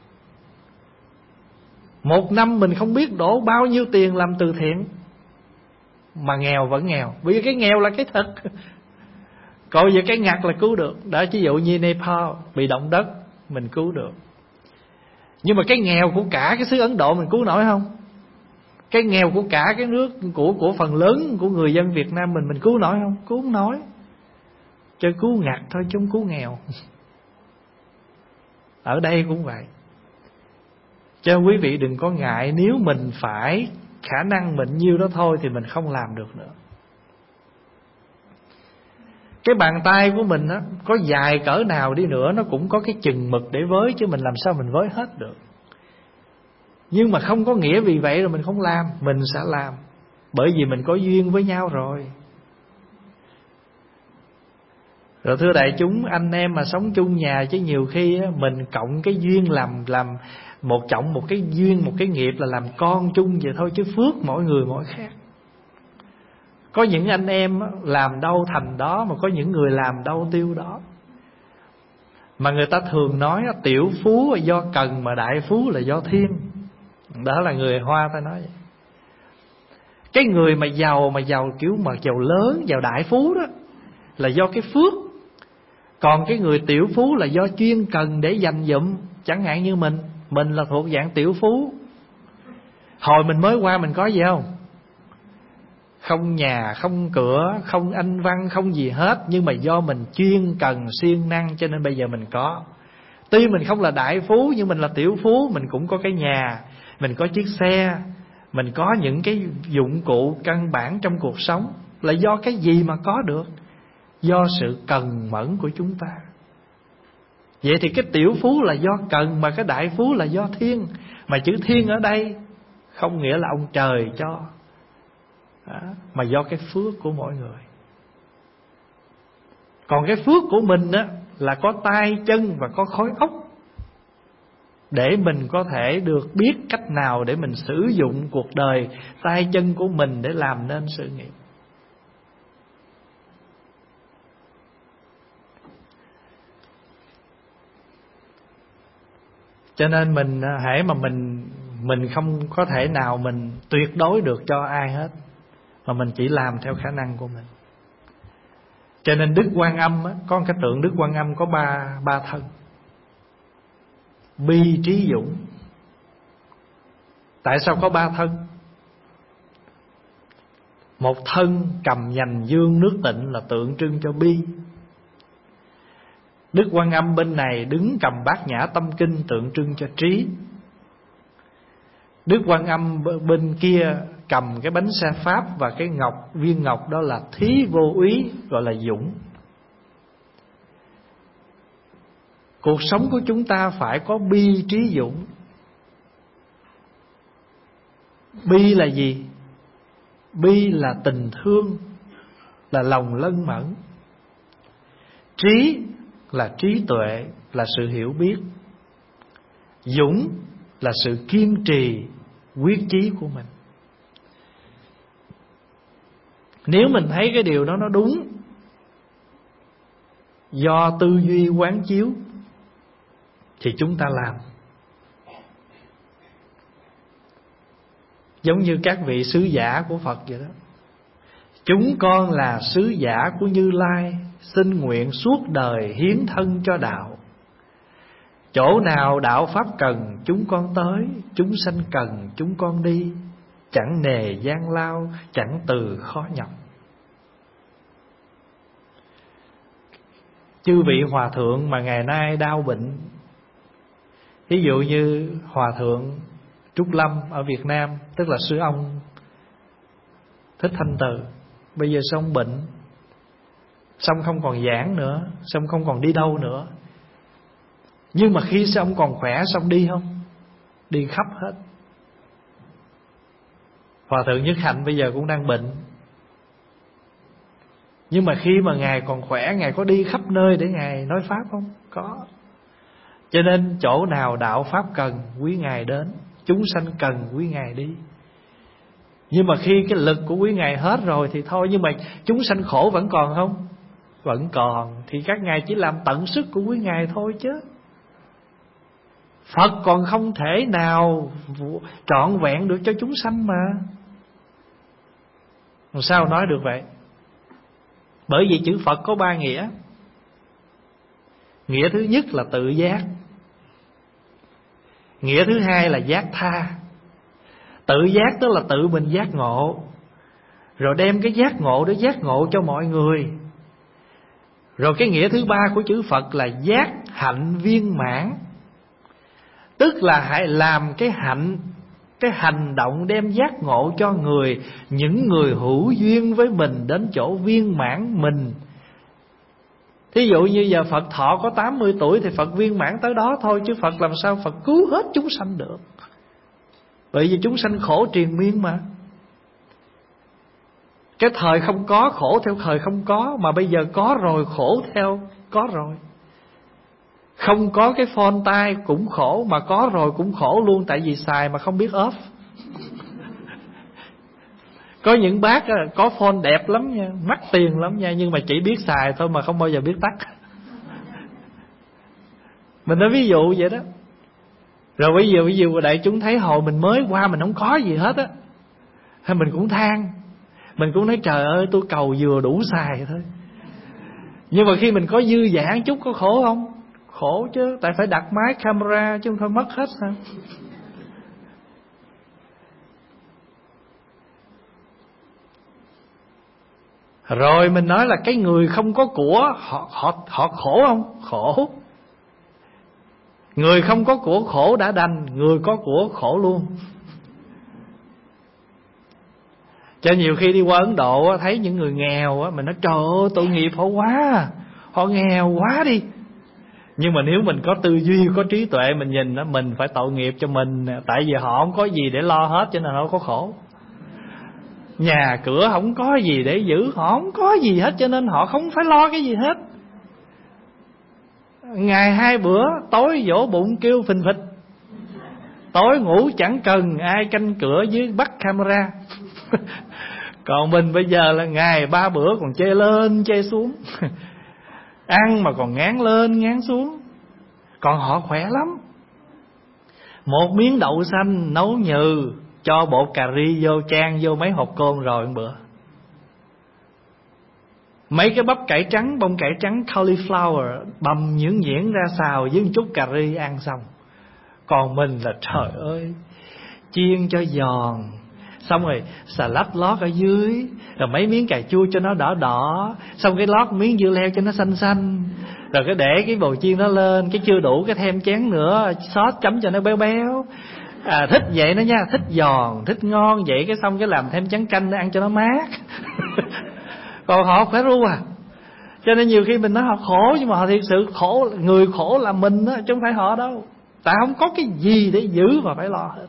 Một năm mình không biết đổ bao nhiêu tiền làm từ thiện, mà nghèo vẫn nghèo. Bởi vì cái nghèo là cái thật. Còn về cái ngặt là cứu được. Đó, ví dụ như Nepal bị động đất, mình cứu được. Nhưng mà cái nghèo của cả cái xứ Ấn Độ mình cứu nổi không? Cái nghèo của cả cái nước, Của của phần lớn của người dân Việt Nam mình, mình cứu nổi không? Cứu không nổi. Cho cứu ngặt thôi chứ không cứu nghèo. Ở đây cũng vậy. Cho quý vị đừng có ngại, nếu mình phải khả năng mình nhiêu đó thôi thì mình không làm được nữa. Cái bàn tay của mình á, có dài cỡ nào đi nữa nó cũng có cái chừng mực để với, chứ mình làm sao mình với hết được. Nhưng mà không có nghĩa vì vậy rồi mình không làm. Mình sẽ làm, bởi vì mình có duyên với nhau rồi. Rồi thưa đại chúng, anh em mà sống chung nhà, chứ nhiều khi á, mình cộng cái duyên làm làm một trọng một cái duyên, một cái nghiệp là làm con chung vậy thôi, chứ phước mỗi người mỗi khác. Có những anh em làm đâu thành đó, mà có những người làm đâu tiêu đó. Mà người ta thường nói tiểu phú là do cần, mà đại phú là do thiên. Đó là người Hoa ta nói vậy. Cái người mà giàu, mà giàu kiểu mà giàu lớn, giàu đại phú đó, là do cái phước. Còn cái người tiểu phú là do chuyên cần để dành dụm. Chẳng hạn như mình, mình là thuộc dạng tiểu phú. Hồi mình mới qua mình có gì không? không nhà, không cửa, không anh văn, không gì hết. Nhưng mà do mình chuyên cần siêng năng cho nên bây giờ mình có. Tuy mình không là đại phú nhưng mình là tiểu phú. Mình cũng có cái nhà, mình có chiếc xe, mình có những cái dụng cụ căn bản trong cuộc sống. Là do cái gì mà có được? Do sự cần mẫn của chúng ta. Vậy thì cái tiểu phú là do cần, mà cái đại phú là do thiên. Mà chữ thiên ở đây không nghĩa là ông trời cho, đó, mà do cái phước của mỗi người. Còn cái phước của mình á, là có tay chân và có khối óc, để mình có thể được biết cách nào để mình sử dụng cuộc đời, tay chân của mình để làm nên sự nghiệp. Cho nên mình hễ mà mình Mình không có thể nào mình tuyệt đối được cho ai hết, mà mình chỉ làm theo khả năng của mình. Cho nên Đức Quan Âm á, có cái tượng Đức Quan Âm có ba, ba thân: bi, trí, dũng. Tại sao có ba thân? Một thân cầm nhành dương nước Tịnh là tượng trưng cho bi. Đức Quan Âm bên này đứng cầm Bát Nhã Tâm Kinh tượng trưng cho trí. Đức Quan Âm bên kia cầm cái bánh xe Pháp và cái ngọc, viên ngọc đó là thí vô úy, gọi là dũng. Cuộc sống của chúng ta phải có bi, trí, dũng. Bi là gì? Bi là tình thương, là lòng lân mẫn. Trí là trí tuệ, là sự hiểu biết. Dũng là sự kiên trì, quyết chí của mình. Nếu mình thấy cái điều đó nó đúng, do tư duy quán chiếu, thì chúng ta làm. Giống như các vị sứ giả của Phật vậy đó. Chúng con là sứ giả của Như Lai, xin nguyện suốt đời hiến thân cho đạo. Chỗ nào đạo pháp cần chúng con tới, chúng sanh cần chúng con đi. Chẳng nề gian lao, chẳng từ khó nhọc. Chư vị hòa thượng mà ngày nay đau bệnh, ví dụ như hòa thượng Trúc Lâm ở Việt Nam, tức là sư ông Thích Thanh Từ, bây giờ xong bệnh, xong không còn giảng nữa, xong không còn đi đâu nữa. Nhưng mà khi xong còn khỏe, xong đi không? Đi khắp hết. Hòa thượng Nhất Hạnh bây giờ cũng đang bệnh, nhưng mà khi mà Ngài còn khỏe, Ngài có đi khắp nơi để Ngài nói Pháp không? Có. Cho nên chỗ nào đạo Pháp cần, quý Ngài đến. Chúng sanh cần, quý Ngài đi. Nhưng mà khi cái lực của quý Ngài hết rồi thì thôi. Nhưng mà chúng sanh khổ vẫn còn không? Vẫn còn. Thì các Ngài chỉ làm tận sức của quý Ngài thôi chứ. Phật còn không thể nào trọn vẹn được cho chúng sanh mà. Làm sao nói được vậy? Bởi vì chữ Phật có ba nghĩa. Nghĩa thứ nhất là tự giác. Nghĩa thứ hai là giác tha. Tự giác tức là tự mình giác ngộ, rồi đem cái giác ngộ đó giác ngộ cho mọi người. Rồi cái nghĩa thứ ba của chữ Phật là giác hạnh viên mãn. Tức là hãy làm cái hạnh, cái hành động đem giác ngộ cho người, những người hữu duyên với mình đến chỗ viên mãn mình. Thí dụ như giờ Phật thọ có tám mươi tuổi thì Phật viên mãn tới đó thôi, chứ Phật làm sao Phật cứu hết chúng sanh được. Bởi vì chúng sanh khổ triền miên mà. Cái thời không có khổ theo thời không có, mà bây giờ có rồi khổ theo có rồi. Không có cái phone tai cũng khổ, mà có rồi cũng khổ luôn, tại vì xài mà không biết off. Có những bác có phone đẹp lắm nha, mắc tiền lắm nha, nhưng mà chỉ biết xài thôi mà không bao giờ biết tắt. Mình nói ví dụ vậy đó. Rồi bây giờ, bây giờ đại chúng thấy hồi mình mới qua mình không có gì hết á, hay mình cũng than, mình cũng nói trời ơi tôi cầu vừa đủ xài thôi. Nhưng mà khi mình có dư dả một chút có khổ không? Khổ chứ, tại phải đặt máy camera chứ không thôi mất hết sao. Rồi mình nói là cái người không có của họ, họ, họ khổ không? Khổ. Người không có của khổ đã đành, người có của khổ luôn. Cho nhiều khi đi qua Ấn Độ thấy những người nghèo, mình nói trời ơi tội nghiệp họ quá, họ nghèo quá đi. Nhưng mà nếu mình có tư duy, có trí tuệ, mình nhìn đó, mình phải tội nghiệp cho mình. Tại vì họ không có gì để lo hết cho nên họ có khổ. Nhà cửa không có gì để giữ, họ không có gì hết cho nên họ không phải lo cái gì hết. Ngày hai bữa, tối vỗ bụng kêu phình phịch, tối ngủ chẳng cần ai canh cửa dưới bắt camera. Còn mình bây giờ là ngày ba bữa còn chê lên chê xuống, ăn mà còn ngán lên ngán xuống. Còn họ khỏe lắm. Một miếng đậu xanh nấu nhừ, cho bột cà ri vô chan vô mấy hộp cơm rồi một bữa. Mấy cái bắp cải trắng, bông cải trắng cauliflower bầm nhuyễn nhuyễn ra xào với một chút cà ri ăn xong. Còn mình là trời ơi, chiên cho giòn, xong rồi xà lách lót ở dưới, rồi mấy miếng cà chua cho nó đỏ đỏ, xong cái lót miếng dưa leo cho nó xanh xanh, rồi cái để cái bầu chiên nó lên, cái chưa đủ cái thêm chén nữa sốt chấm cho nó béo béo. À, thích vậy đó nha, thích giòn, thích ngon vậy, cái xong cái làm thêm chén canh để ăn cho nó mát. Còn họ khỏe ru à. Cho nên nhiều khi mình nói họ khổ, nhưng mà họ thiệt sự khổ, người khổ là mình đó, chứ không phải họ đâu. Tại không có cái gì để giữ mà phải lo hết.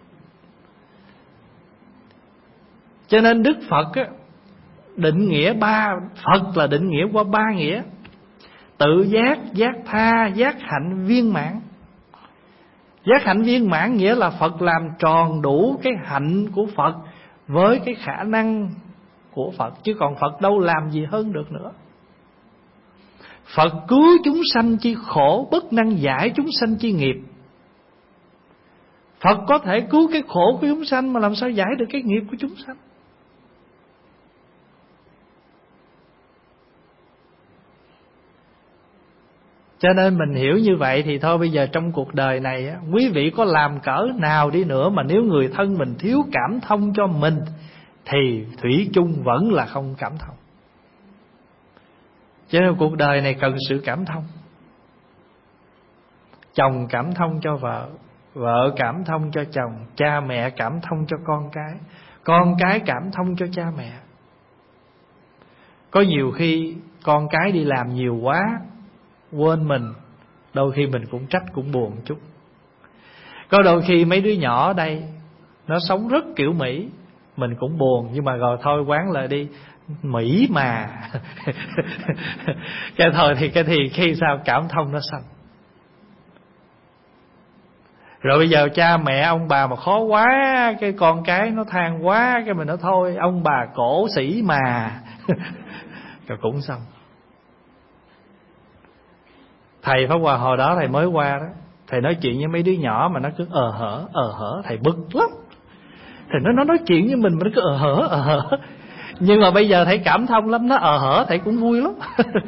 Cho nên Đức Phật á, định nghĩa ba, Phật là định nghĩa qua ba nghĩa: tự giác, giác tha, giác hạnh viên mãn. Giác hạnh viên mãn nghĩa là Phật làm tròn đủ cái hạnh của Phật với cái khả năng của Phật, chứ còn Phật đâu làm gì hơn được nữa. Phật cứu chúng sanh chi khổ, bất năng giải chúng sanh chi nghiệp. Phật có thể cứu cái khổ của chúng sanh mà làm sao giải được cái nghiệp của chúng sanh. Cho nên mình hiểu như vậy thì thôi, bây giờ trong cuộc đời này á, quý vị có làm cỡ nào đi nữa mà nếu người thân mình thiếu cảm thông cho mình thì thủy chung vẫn là không cảm thông. Cho nên cuộc đời này cần sự cảm thông. Chồng cảm thông cho vợ, vợ cảm thông cho chồng, cha mẹ cảm thông cho con cái, con cái cảm thông cho cha mẹ. Có nhiều khi con cái đi làm nhiều quá quên mình, đôi khi mình cũng trách cũng buồn chút. Có đôi khi mấy đứa nhỏ ở đây nó sống rất kiểu Mỹ, mình cũng buồn, nhưng mà rồi thôi quán lại đi, Mỹ mà. Cái thời thì cái thì khi sao cảm thông nó sanh. Rồi bây giờ cha mẹ ông bà mà khó quá, cái con cái nó than quá, cái mình nói thôi ông bà cổ sĩ mà. Rồi cũng xong. Thầy Pháp Hòa hồi đó thầy mới qua đó, thầy nói chuyện với mấy đứa nhỏ mà nó cứ ờ hở ờ hở, thầy bực lắm. Thầy nói nó nói chuyện với mình mà nó cứ ờ hở ờ hở. Nhưng mà bây giờ thầy cảm thông lắm, nó ờ hở thầy cũng vui lắm.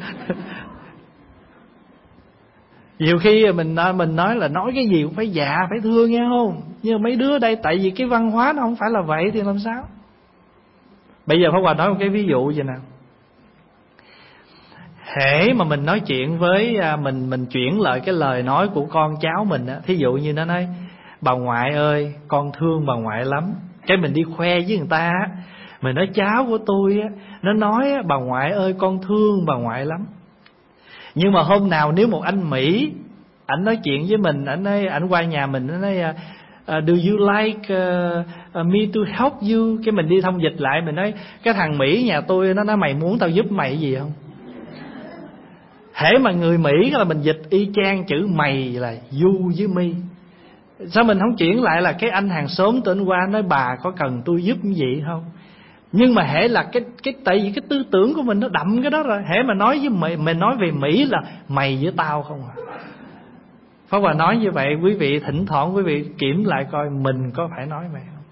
Nhiều khi mình mình nói là nói cái gì cũng phải dạ phải thưa nghe không. Nhưng mà mấy đứa đây tại vì cái văn hóa nó không phải là vậy thì làm sao. Bây giờ Pháp Hòa nói một cái ví dụ vậy nè. Hễ mà mình nói chuyện với mình mình chuyển lại cái lời nói của con cháu mình á, thí dụ như nó nói bà ngoại ơi con thương bà ngoại lắm, cái mình đi khoe với người ta á, mình nói cháu của tôi á, nó nói bà ngoại ơi con thương bà ngoại lắm. Nhưng mà hôm nào nếu một anh Mỹ ảnh nói chuyện với mình, ảnh nói ảnh qua nhà mình, nó nói uh, do you like uh, uh, me to help you, cái mình đi thông dịch lại, mình nói cái thằng Mỹ nhà tôi nó nói mày muốn tao giúp mày gì không. Hễ mà người Mỹ là mình dịch y chang chữ mày là you với me. Sao mình không chuyển lại là cái anh hàng xóm tên qua nói bà có cần tôi giúp cái gì không. Nhưng mà hễ là cái cái tại vì cái tư tưởng của mình nó đậm cái đó rồi. Hễ mà nói với mày, mình nói về Mỹ là mày với tao không à. Pháp Hòa nói như vậy, quý vị thỉnh thoảng quý vị kiểm lại coi mình có phải nói vậy không.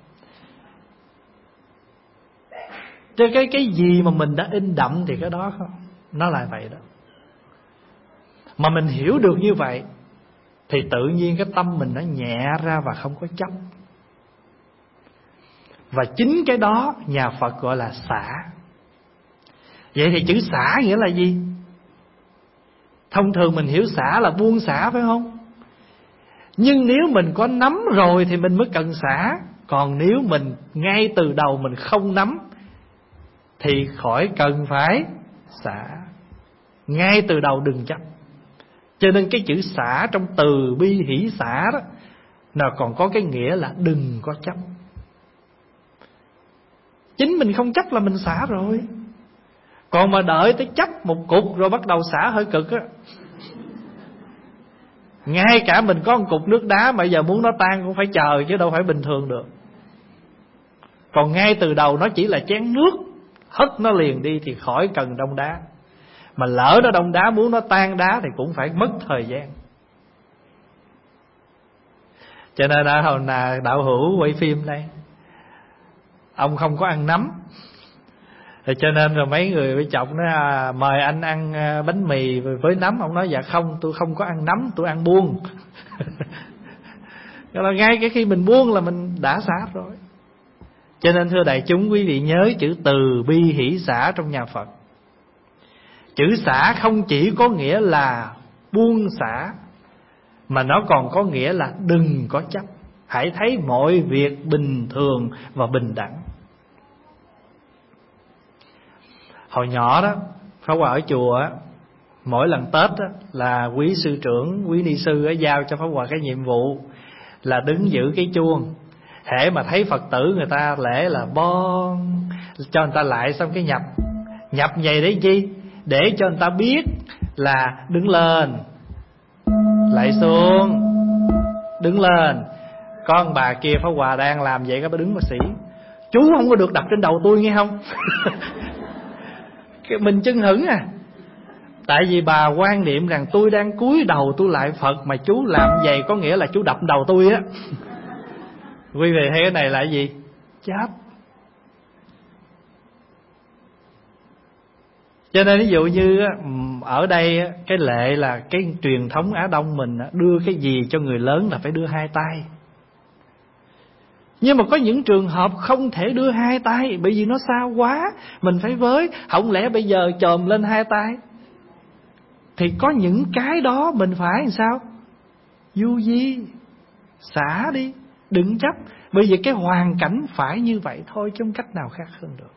Chứ cái cái gì mà mình đã in đậm thì cái đó không, nó là vậy đó. Mà mình hiểu được như vậy thì tự nhiên cái tâm mình nó nhẹ ra và không có chấp. Và chính cái đó nhà Phật gọi là xả. Vậy thì chữ xả nghĩa là gì? Thông thường mình hiểu xả là buông xả, phải không? Nhưng nếu mình có nắm rồi thì mình mới cần xả. Còn nếu mình ngay từ đầu mình không nắm thì khỏi cần phải xả. Ngay từ đầu đừng chấp. Cho nên cái chữ xả trong từ bi hỷ xả đó, nó còn có cái nghĩa là đừng có chấp. Chính mình không chấp là mình xả rồi. Còn mà đợi tới chấp một cục rồi bắt đầu xả hơi cực á. Ngay cả mình có một cục nước đá mà giờ muốn nó tan cũng phải chờ, chứ đâu phải bình thường được. Còn ngay từ đầu nó chỉ là chén nước, hất nó liền đi thì khỏi cần đông đá. Mà lỡ nó đông đá, muốn nó tan đá thì cũng phải mất thời gian. Cho nên là hồi nào đạo hữu quay phim đây, ông không có ăn nấm, thì cho nên rồi mấy người với chồng nó à, mời anh ăn bánh mì với nấm. Ông nói dạ không, tôi không có ăn nấm, tôi ăn buông. Là ngay cái khi mình buông là mình đã xả rồi. Cho nên thưa đại chúng, quý vị nhớ chữ từ bi hỷ xả trong nhà Phật. Chữ xả không chỉ có nghĩa là buông xả, mà nó còn có nghĩa là đừng có chấp. Hãy thấy mọi việc bình thường và bình đẳng. Hồi nhỏ đó, Pháp Hòa ở chùa á, mỗi lần Tết á, là quý sư trưởng, quý ni sư á, giao cho Pháp Hòa cái nhiệm vụ là đứng giữ cái chuông. Hễ mà thấy Phật tử người ta lễ là bon, cho người ta lại xong cái nhập. Nhập vậy để chi? Để cho người ta biết là đứng lên, lại xuống, đứng lên. Con bà kia Pháp Hòa đang làm vậy, các bà đứng mà sĩ. Chú không có được đặt trên đầu tôi nghe không? Mình chưng hửng à. Tại vì bà quan niệm rằng tôi đang cúi đầu tôi lại Phật, mà chú làm vậy có nghĩa là chú đập đầu tôi á. Quý vị thấy cái này là gì? Chấp. Cho nên ví dụ như ở đây cái lệ là cái truyền thống Á Đông mình đưa cái gì cho người lớn là phải đưa hai tay. Nhưng mà có những trường hợp không thể đưa hai tay, bởi vì nó xa quá, mình phải với. Không lẽ bây giờ chồm lên hai tay? Thì có những cái đó mình phải làm sao? Du di, xả đi, đừng chấp. Bởi vì cái hoàn cảnh phải như vậy thôi, chứ không cách nào khác hơn được.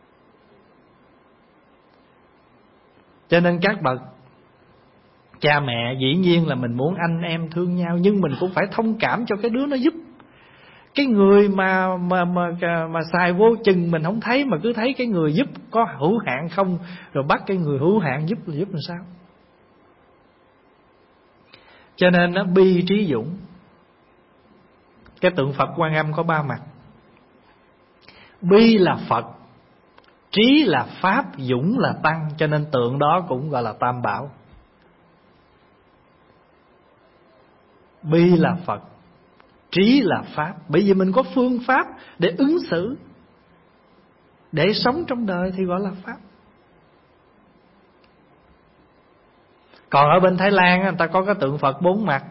Cho nên các bậc cha mẹ dĩ nhiên là mình muốn anh em thương nhau, nhưng mình cũng phải thông cảm cho cái đứa nó giúp. Cái người mà mà mà mà xài vô chừng mình không thấy, mà cứ thấy cái người giúp có hữu hạn không, rồi bắt cái người hữu hạn giúp là giúp làm sao? Cho nên nó bi trí dũng. Cái tượng Phật Quan Âm có ba mặt. Bi là Phật, trí là Pháp, dũng là Tăng. Cho nên tượng đó cũng gọi là Tam Bảo. Bi là Phật, trí là Pháp. Bởi vì mình có phương pháp để ứng xử, để sống trong đời thì gọi là Pháp. Còn ở bên Thái Lan người ta có cái tượng Phật bốn mặt.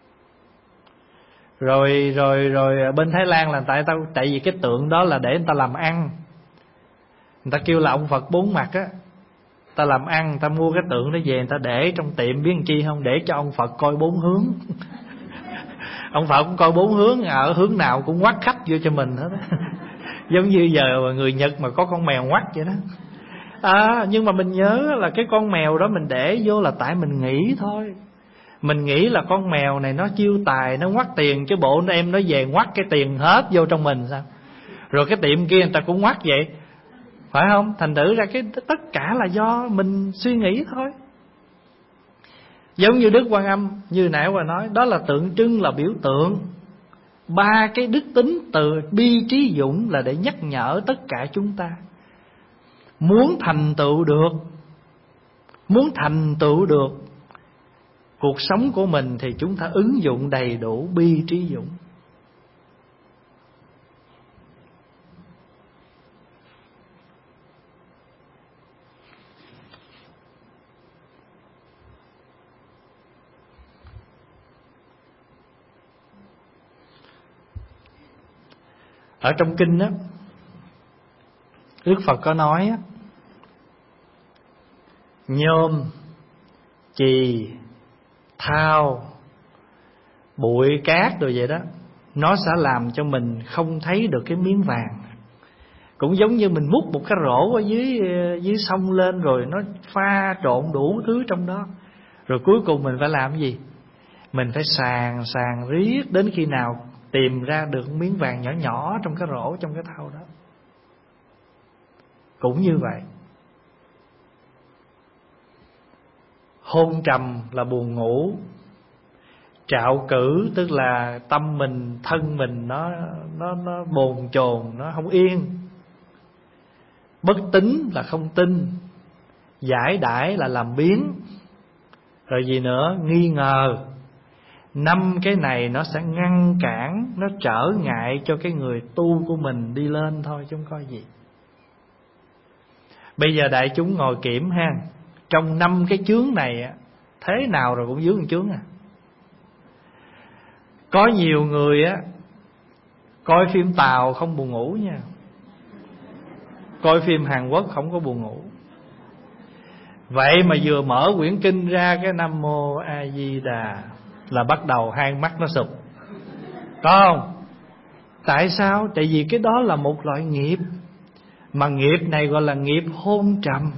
Rồi rồi rồi bên Thái Lan là tại tao tại vì cái tượng đó là để người ta làm ăn. Người ta kêu là ông Phật bốn mặt á. Ta làm ăn, người ta mua cái tượng đó về, người ta để trong tiệm biết làm chi không? Để cho ông Phật coi bốn hướng. Ông Phật cũng coi bốn hướng, ở hướng nào cũng quắt khách vô cho mình hết á. Giống như giờ người Nhật mà có con mèo quắt vậy đó. À, nhưng mà mình nhớ là cái con mèo đó mình để vô là tại mình nghĩ thôi. Mình nghĩ là con mèo này nó chiêu tài, nó ngoắt tiền, chứ bộ em nó về ngoắt cái tiền hết vô trong mình sao? Rồi cái tiệm kia người ta cũng ngoắt vậy, phải không? Thành thử ra cái tất cả là do mình suy nghĩ thôi. Giống như Đức Quan Âm, như nãy Hòa nói, đó là tượng trưng, là biểu tượng. Ba cái đức tính từ bi trí dũng là để nhắc nhở tất cả chúng ta. Muốn thành tựu được, muốn thành tựu được cuộc sống của mình thì chúng ta ứng dụng đầy đủ bi trí dũng. Ở trong kinh á, Đức Phật có nói á, nhôm, chì, thau, bụi cát rồi vậy đó, nó sẽ làm cho mình không thấy được cái miếng vàng. Cũng giống như mình múc một cái rổ ở dưới dưới sông lên, rồi nó pha trộn đủ thứ trong đó, rồi cuối cùng mình phải làm cái gì? Mình phải sàng sàng riết đến khi nào tìm ra được miếng vàng nhỏ nhỏ trong cái rổ, trong cái thau đó. Cũng như vậy, hôn trầm là buồn ngủ, trạo cử tức là tâm mình, thân mình nó nó nó bồn chồn, nó không yên. Bất tín là không tin, giải đãi là làm biếng, rồi gì nữa? Nghi ngờ. Năm cái này nó sẽ ngăn cản, nó trở ngại cho cái người tu của mình đi lên thôi, chứ không có gì. Bây giờ đại chúng ngồi kiểm ha, trong năm cái chướng này thế nào rồi cũng vướng một chướng à. Có nhiều người á coi phim Tàu không buồn ngủ nha, coi phim Hàn Quốc không có buồn ngủ. Vậy mà vừa mở quyển kinh ra cái Nam Mô A Di Đà là bắt đầu hai mắt nó sụp, có không? Tại sao? Tại vì cái đó là một loại nghiệp, mà nghiệp này gọi là nghiệp hôn trầm.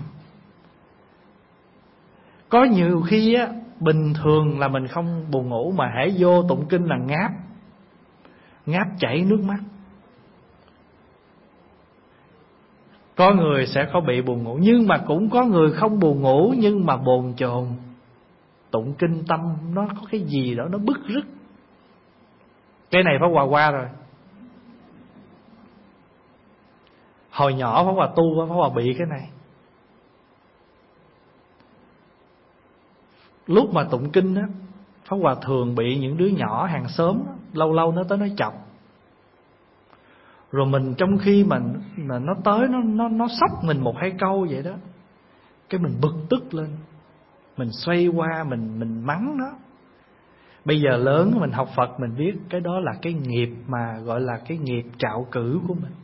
Có nhiều khi á, bình thường là mình không buồn ngủ, mà hễ vô tụng kinh là ngáp, ngáp chảy nước mắt. Có người sẽ có bị buồn ngủ, nhưng mà cũng có người không buồn ngủ nhưng mà bồn chồn. Tụng kinh tâm nó có cái gì đó nó bứt rứt. Cái này Pháp Hòa qua rồi. Hồi nhỏ Pháp Hòa tu, Pháp Hòa bị cái này. Lúc mà tụng kinh á, Pháp Hòa thường bị những đứa nhỏ hàng xóm á, lâu lâu nó tới nó chọc. Rồi mình trong khi mà, mà nó tới nó nó nó sốc mình một hai câu vậy đó, cái mình bực tức lên, mình xoay qua mình mình mắng nó. Bây giờ lớn mình học Phật mình biết cái đó là cái nghiệp mà gọi là cái nghiệp trạo cử của mình.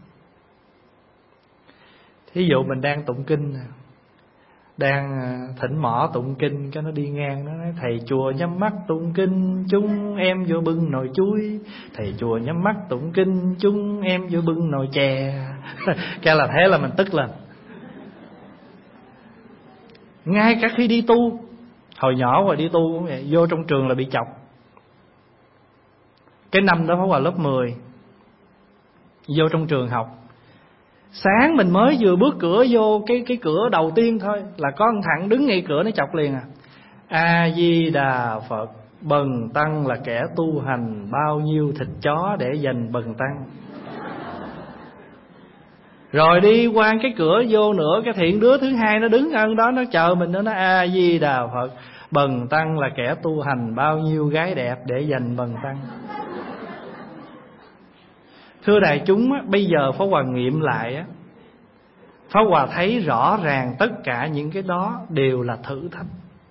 Thí dụ mình đang tụng kinh, đang thỉnh mỏ tụng kinh, cái nó đi ngang nó nói thầy chùa nhắm mắt tụng kinh chúng em vô bưng nồi chuối, thầy chùa nhắm mắt tụng kinh chúng em vô bưng nồi chè. Cái là thế là mình tức lên. Ngay cả khi đi tu, hồi nhỏ rồi đi tu cũng vậy, vô trong trường là bị chọc. Cái năm đó Pháp Hòa lớp mười, vô trong trường học, sáng mình mới vừa bước cửa vô cái cái cửa đầu tiên thôi là có một thằng đứng ngay cửa nó chọc liền à. A Di Đà Phật, bần tăng là kẻ tu hành, bao nhiêu thịt chó để dành bần tăng. Rồi đi qua cái cửa vô nữa, cái thiện đứa thứ hai nó đứng ở đó nó chờ mình, nó nói A Di Đà Phật, bần tăng là kẻ tu hành, bao nhiêu gái đẹp để dành bần tăng. Thưa đại chúng, bây giờ Pháp Hòa nghiệm lại, Pháp Hòa thấy rõ ràng tất cả những cái đó đều là thử thách.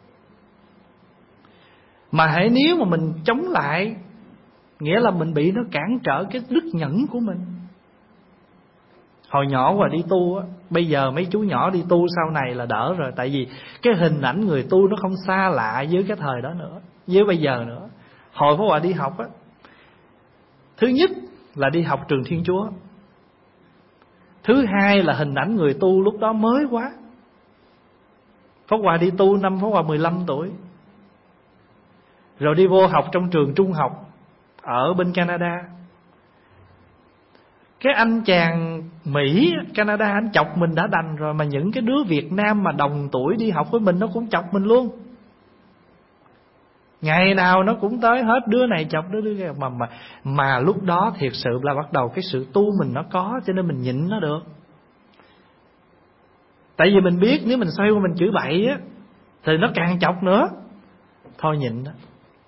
Mà hãy nếu mà mình chống lại, nghĩa là mình bị nó cản trở cái đức nhẫn của mình. Hồi nhỏ Hòa đi tu á, bây giờ mấy chú nhỏ đi tu sau này là đỡ rồi. Tại vì cái hình ảnh người tu nó không xa lạ với cái thời đó nữa, với bây giờ nữa. Hồi Pháp Hòa đi học á, thứ nhất là đi học trường Thiên Chúa, thứ hai là hình ảnh người tu lúc đó mới quá. Pháp Hòa đi tu năm Pháp Hòa mười lăm tuổi, rồi đi vô học trong trường trung học ở bên Canada. Cái anh chàng Mỹ Canada anh chọc mình đã đành rồi, mà những cái đứa Việt Nam mà đồng tuổi đi học với mình nó cũng chọc mình luôn. Ngày nào nó cũng tới hết, đứa này chọc đứa đứa kia. Mà, mà, mà lúc đó thiệt sự là bắt đầu cái sự tu mình nó có, cho nên mình nhịn nó được. Tại vì mình biết nếu mình xoay qua mình chửi bậy á thì nó càng chọc nữa. Thôi nhịn đó.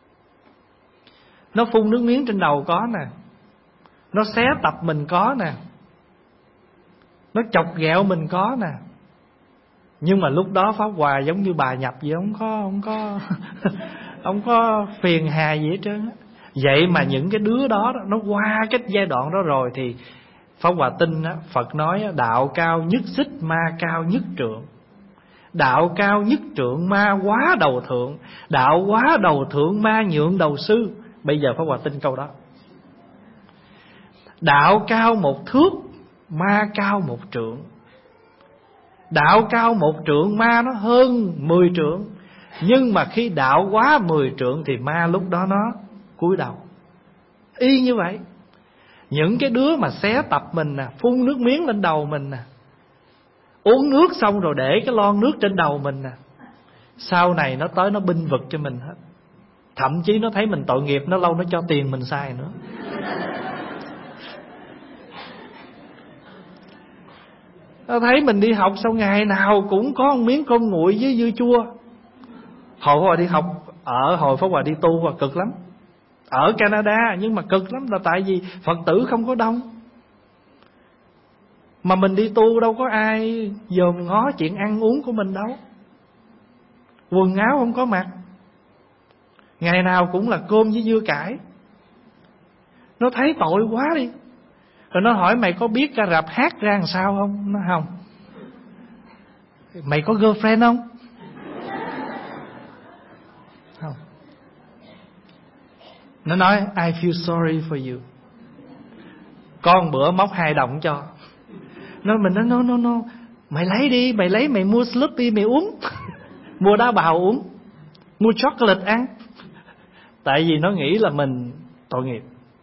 Nó phun nước miếng trên đầu có nè, nó xé tập mình có nè, nó chọc ghẹo mình có nè. Nhưng mà lúc đó Pháp Hòa giống như bà nhập vậy, không có không có không có phiền hà gì hết trơn á. Vậy mà những cái đứa đó nó qua cái giai đoạn đó rồi thì Pháp Hòa tin á, Phật nói đạo cao nhất xích, ma cao nhất trượng. Đạo cao nhất trượng, ma quá đầu thượng. Đạo quá đầu thượng, ma nhượng đầu sư. Bây giờ Pháp Hòa tin câu đó. Đạo cao một thước, ma cao một trượng. Đạo cao một trượng, ma nó hơn mười trượng. Nhưng mà khi đạo quá mười trượng thì ma lúc đó nó cúi đầu. Y như vậy. Những cái đứa mà xé tập mình nè, phun nước miếng lên đầu mình nè, uống nước xong rồi để cái lon nước trên đầu mình nè, sau này nó tới nó binh vực cho mình hết. Thậm chí nó thấy mình tội nghiệp, nó lâu nó cho tiền mình xài nữa. Nó thấy mình đi học sau ngày nào cũng có một miếng cơm nguội với dưa chua. Hồi Pháp Hòa đi học, ở hồi Pháp Hòa đi tu và cực lắm. Ở Canada nhưng mà cực lắm, là tại vì Phật tử không có đông. Mà mình đi tu đâu có ai dòm ngó chuyện ăn uống của mình đâu. Quần áo không có mặc, ngày nào cũng là cơm với dưa cải. Nó thấy tội quá đi. Rồi nó hỏi mày có biết ca rạp hát ra làm sao không? Nó không. Mày có girlfriend không? Không. Nó nói I feel sorry for you. Con bữa móc hai đồng cho. Nó mình nói no no no, mày lấy đi, mày lấy mày mua Slurpee mày uống. Mua đá bào uống, mua chocolate ăn. Tại vì nó nghĩ là mình tội nghiệp.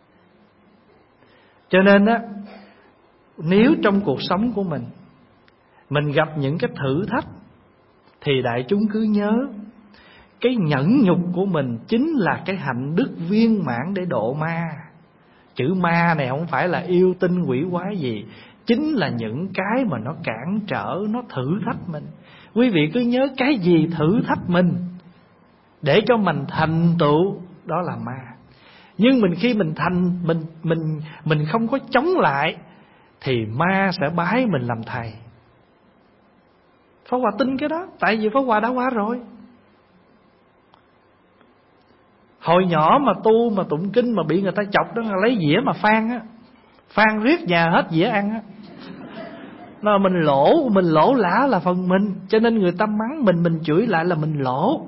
Cho nên á, nếu trong cuộc sống của mình mình gặp những cái thử thách thì đại chúng cứ nhớ, cái nhẫn nhục của mình chính là cái hạnh đức viên mãn để độ ma. Chữ ma này không phải là yêu tinh quỷ quái gì, chính là những cái mà nó cản trở, nó thử thách mình. Quý vị cứ nhớ, cái gì thử thách mình để cho mình thành tựu, đó là ma. Nhưng mình khi mình thành mình mình mình không có chống lại thì ma sẽ bái mình làm thầy. Pháp Hòa tin cái đó, tại vì Pháp Hòa đã qua rồi. Hồi nhỏ mà tu mà tụng kinh mà bị người ta chọc đó, là lấy dĩa mà phan á, phan riết nhà hết dĩa ăn á. Nó mình lỗ, mình lỗ lã là phần mình, cho nên người ta mắng mình, mình chửi lại là mình lỗ.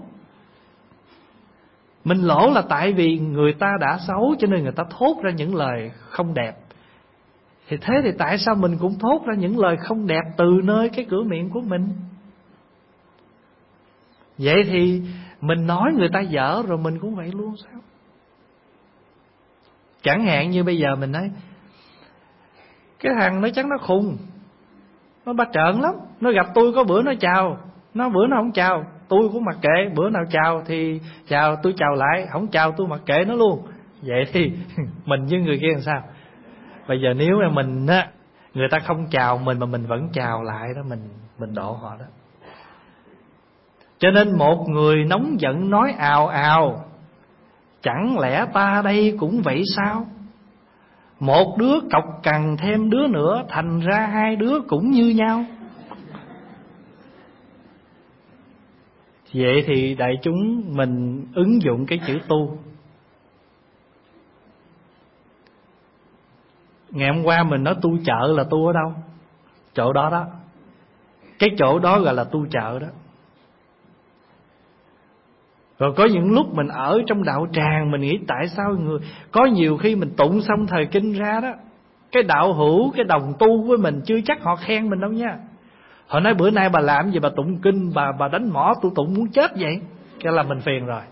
Mình lỗ là tại vì người ta đã xấu cho nên người ta thốt ra những lời không đẹp. Thì thế thì tại sao mình cũng thốt ra những lời không đẹp từ nơi cái cửa miệng của mình? Vậy thì mình nói người ta dở rồi mình cũng vậy luôn sao? Chẳng hạn như bây giờ mình nói cái thằng nó chắc nó khùng, nó ba trợn lắm. Nó gặp tôi có bữa nó chào, nó bữa nó không chào, tôi cũng mặc kệ. Bữa nào chào thì chào, tôi chào lại, không chào tôi mặc kệ nó luôn. Vậy thì mình với người kia làm sao? Bây giờ nếu mà mình á, người ta không chào mình mà mình vẫn chào lại đó, mình mình độ họ đó. Cho nên một người nóng giận nói ào ào, chẳng lẽ ta đây cũng vậy sao? Một đứa cọc cằn thêm đứa nữa, thành ra hai đứa cũng như nhau. Vậy thì đại chúng mình ứng dụng cái chữ tu. Ngày hôm qua mình nói tu chợ là tu ở đâu? Chỗ đó đó. Cái chỗ đó gọi là tu chợ đó. Rồi có những lúc mình ở trong đạo tràng, mình nghĩ tại sao người có nhiều khi mình tụng xong thời kinh ra đó, cái đạo hữu, cái đồng tu với mình chưa chắc họ khen mình đâu nha. Họ nói bữa nay bà làm gì bà tụng kinh, bà bà đánh mõ tôi tụng muốn chết vậy. Cái là mình phiền rồi.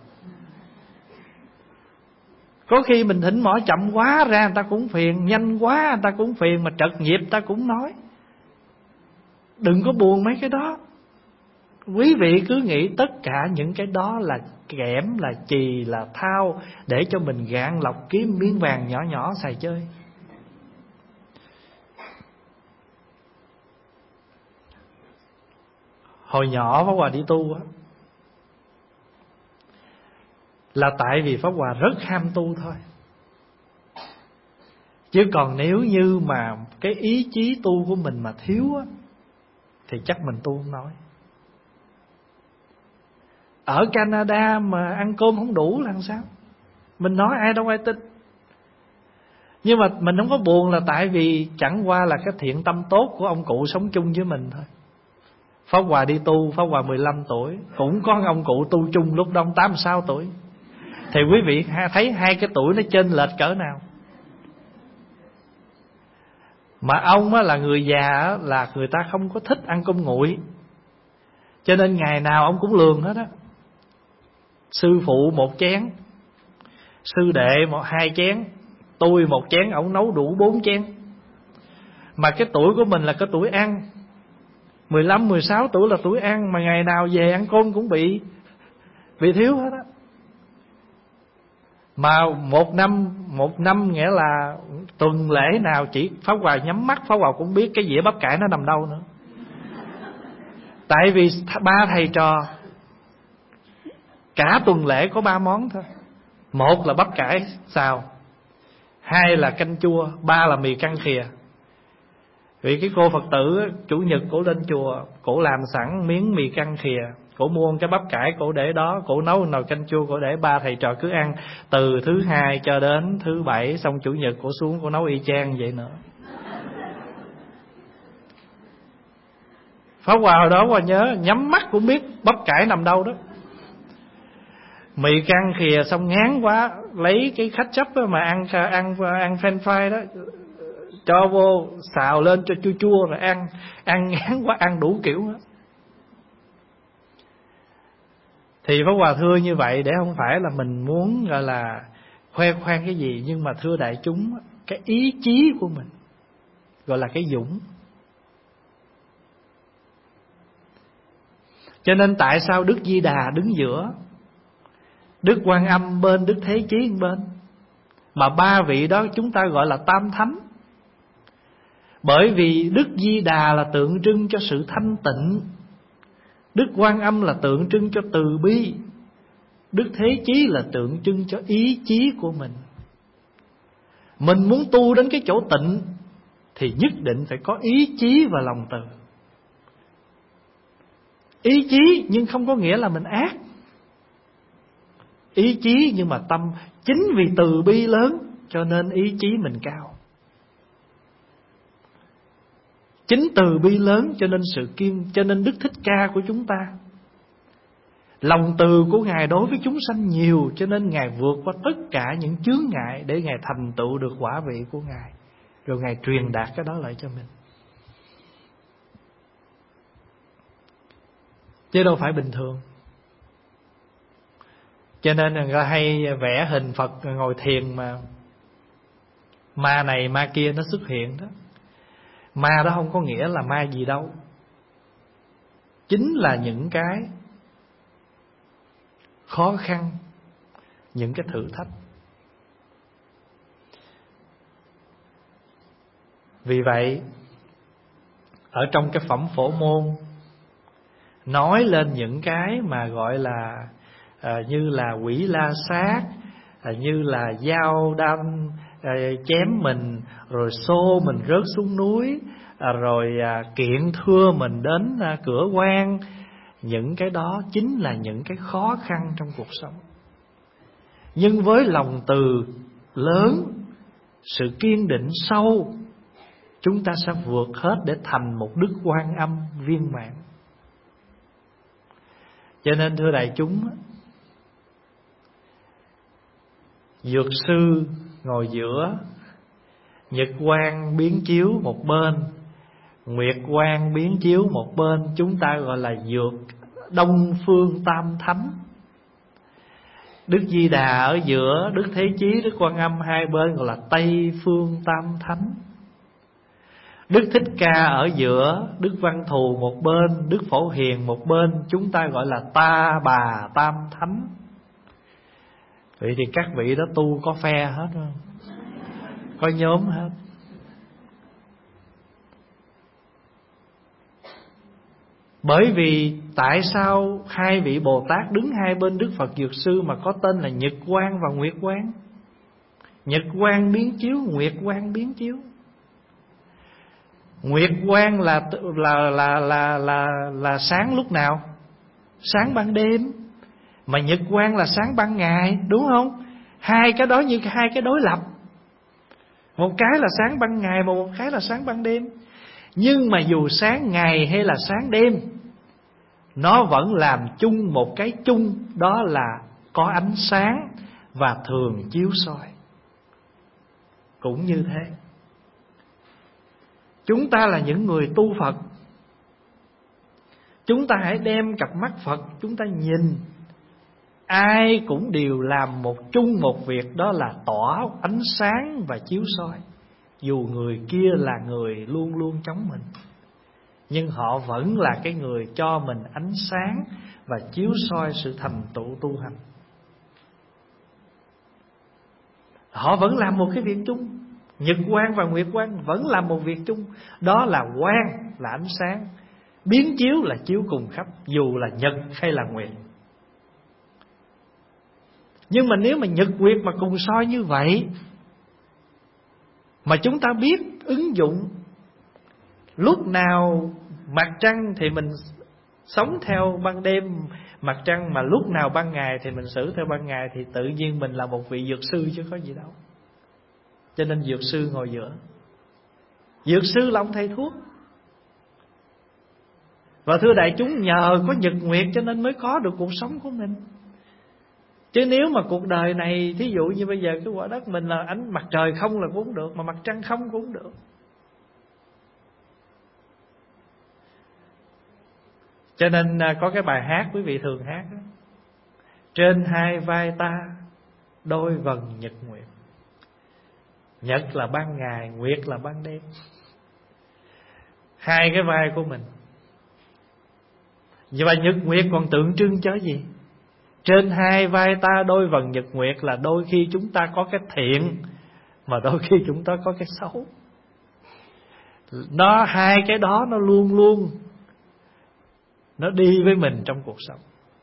Có khi mình thỉnh mõ chậm quá ra người ta cũng phiền, nhanh quá người ta cũng phiền, mà trật nhịp người ta cũng nói. Đừng có buồn mấy cái đó. Quý vị cứ nghĩ tất cả những cái đó là kẽm, là chì, là thao để cho mình gạn lọc kiếm miếng vàng nhỏ nhỏ xài chơi. Hồi nhỏ Pháp Hòa đi tu á, là tại vì Pháp Hòa rất ham tu thôi. Chứ còn nếu như mà cái ý chí tu của mình mà thiếu á, thì chắc mình tu không nói. Ở Canada mà ăn cơm không đủ là làm sao? Mình nói ai đâu ai tin. Nhưng mà mình không có buồn là tại vì chẳng qua là cái thiện tâm tốt của ông cụ sống chung với mình thôi. Pháp Hòa đi tu, Pháp Hòa mười lăm tuổi, cũng có ông cụ tu chung lúc đó ông tám mươi sáu tuổi. Thì quý vị thấy hai cái tuổi nó chênh lệch cỡ nào. Mà ông á, là người già á, là người ta không có thích ăn cơm nguội, cho nên ngày nào ông cũng lường hết á. Sư phụ một chén, sư đệ một hai chén, tôi một chén, ổng nấu đủ bốn chén. Mà cái tuổi của mình là cái tuổi ăn, mười lăm, mười sáu tuổi là tuổi ăn, mà ngày nào về ăn cơm cũng bị bị thiếu hết á. Mà một năm một năm nghĩa là tuần lễ nào chỉ Pháp Hòa nhắm mắt, Pháp Hòa cũng biết cái dĩa bắp cải nó nằm đâu nữa. Tại vì ba thầy trò cả tuần lễ có ba món thôi. Một là bắp cải xào, hai là canh chua, ba là mì căng khìa. Vì cái cô Phật tử chủ nhật cổ lên chùa, cổ làm sẵn miếng mì căng khìa, cổ mua cái bắp cải cổ để đó, cổ nấu nồi canh chua cổ để, ba thầy trò cứ ăn từ thứ hai cho đến thứ bảy, xong chủ nhật cổ xuống cổ nấu y chang vậy nữa. Pháp Hòa hồi đó Hòa nhớ nhắm mắt cũng biết bắp cải nằm đâu đó. Mì căng khìa xong ngán quá, lấy cái khách chấp mà ăn ăn ăn french fry đó, cho vô xào lên cho chua chua rồi ăn. Ăn ngán quá ăn đủ kiểu hết. Thì Pháp Hòa thưa như vậy để không phải là mình muốn gọi là khoe khoang cái gì, nhưng mà thưa đại chúng, cái ý chí của mình gọi là cái dũng. Cho nên tại sao Đức Di Đà đứng giữa, Đức Quan Âm bên, Đức Thế Chí bên, mà ba vị đó chúng ta gọi là tam thánh. Bởi vì Đức Di Đà là tượng trưng cho sự thanh tịnh, Đức Quan Âm là tượng trưng cho từ bi, Đức Thế Chí là tượng trưng cho ý chí của mình. Mình muốn tu đến cái chỗ tịnh thì nhất định phải có ý chí và lòng từ. Ý chí nhưng không có nghĩa là mình ác. Ý chí nhưng mà tâm, chính vì từ bi lớn cho nên ý chí mình cao. Chính từ bi lớn cho nên sự kiên, cho nên Đức Thích Ca của chúng ta, lòng từ của Ngài đối với chúng sanh nhiều, cho nên Ngài vượt qua tất cả những chướng ngại để Ngài thành tựu được quả vị của Ngài, rồi Ngài truyền đạt cái đó lại cho mình. Chứ đâu phải bình thường. Cho nên người ta hay vẽ hình Phật ngồi thiền mà ma này ma kia nó xuất hiện đó. Ma đó không có nghĩa là ma gì đâu, chính là những cái khó khăn, những cái thử thách. Vì vậy ở trong cái phẩm Phổ Môn nói lên những cái mà gọi là à, như là quỷ la sát, à, như là dao đâm à, chém mình, rồi xô mình rớt xuống núi, à, rồi à, kiện thưa mình đến à, cửa quan. Những cái đó chính là những cái khó khăn trong cuộc sống. Nhưng với lòng từ lớn, sự kiên định sâu, chúng ta sẽ vượt hết để thành một Đức Quan Âm viên mãn. Cho nên thưa đại chúng, Dược sư ngồi giữa, Nhật quang biến chiếu một bên, Nguyệt quang biến chiếu một bên. Chúng ta gọi là dược Đông Phương Tam Thánh. Đức Di Đà ở giữa, Đức Thế Chí, Đức Quan Âm hai bên gọi là Tây Phương Tam Thánh. Đức Thích Ca ở giữa, Đức Văn Thù một bên, Đức Phổ Hiền một bên. Chúng ta gọi là Ta Bà Tam Thánh. Vậy thì các vị đó tu có phe hết không? Có nhóm hết. Bởi vì tại sao hai vị Bồ Tát đứng hai bên Đức Phật Dược Sư mà có tên là Nhật Quang và Nguyệt Quang? Nhật quang biến chiếu, Nguyệt quang biến chiếu. Nguyệt quang là là là là là là sáng lúc nào? Sáng ban đêm. Mà nhật quang là sáng ban ngày, đúng không? Hai cái đó như hai cái đối lập. Một cái là sáng ban ngày, mà một cái là sáng ban đêm. Nhưng mà dù sáng ngày hay là sáng đêm, nó vẫn làm chung một cái chung, đó là có ánh sáng và thường chiếu soi. Cũng như thế, chúng ta là những người tu Phật, chúng ta hãy đem cặp mắt Phật chúng ta nhìn. Ai cũng đều làm một chung một việc, đó là tỏa ánh sáng và chiếu soi. Dù người kia là người luôn luôn chống mình, nhưng họ vẫn là cái người cho mình ánh sáng và chiếu soi sự thành tựu tu hành. Họ vẫn làm một cái việc chung. Nhật quang và nguyệt quang vẫn làm một việc chung, đó là quang là ánh sáng, biến chiếu là chiếu cùng khắp, dù là nhật hay là nguyệt. Nhưng mà nếu mà nhật nguyệt mà cùng soi như vậy, mà chúng ta biết ứng dụng, lúc nào mặt trăng thì mình sống theo ban đêm mặt trăng, mà lúc nào ban ngày thì mình xử theo ban ngày, thì tự nhiên mình là một vị dược sư chứ có gì đâu. Cho nên dược sư ngồi giữa. Dược sư là ông thầy thuốc. Và thưa đại chúng, nhờ có nhật nguyệt cho nên mới có được cuộc sống của mình. Chứ nếu mà cuộc đời này, thí dụ như bây giờ cái quả đất mình là ánh mặt trời không là cũng được, mà mặt trăng không cũng được. Cho nên có cái bài hát quý vị thường hát đó: trên hai vai ta đôi vầng nhật nguyệt. Nhật là ban ngày, nguyệt là ban đêm. Hai cái vai của mình. Và nhật nguyệt còn tượng trưng cho gì? Trên hai vai ta đôi vầng nhật nguyệt là đôi khi chúng ta có cái thiện, mà đôi khi chúng ta có cái xấu. Nó hai cái đó nó luôn luôn nó đi với mình trong cuộc sống.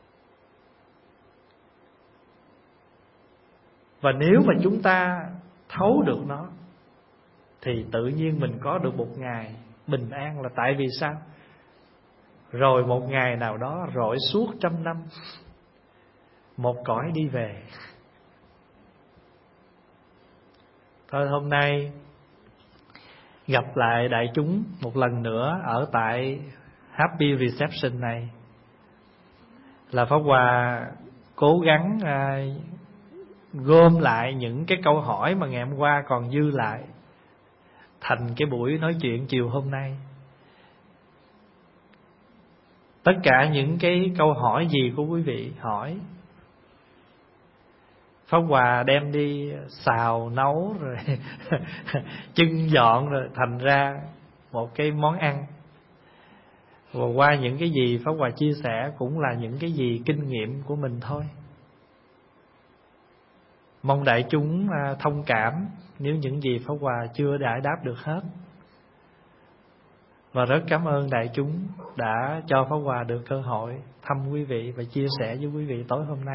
Và nếu mà chúng ta thấu được nó, thì tự nhiên mình có được một ngày bình an. Là tại vì sao? Rồi một ngày nào đó rọi suốt trăm năm, một cõi đi về. Thôi hôm nay gặp lại đại chúng một lần nữa ở tại Happy Reception này, là Pháp Hòa cố gắng à, gom lại những cái câu hỏi mà ngày hôm qua còn dư lại thành cái buổi nói chuyện chiều hôm nay. Tất cả những cái câu hỏi gì của quý vị hỏi, Pháp Hòa đem đi xào nấu rồi chưng dọn rồi thành ra một cái món ăn. Và qua những cái gì Pháp Hòa chia sẻ cũng là những cái gì kinh nghiệm của mình thôi. Mong đại chúng thông cảm nếu những gì Pháp Hòa chưa giải đáp được hết. Và rất cảm ơn đại chúng đã cho Pháp Hòa được cơ hội thăm quý vị và chia sẻ với quý vị tối hôm nay.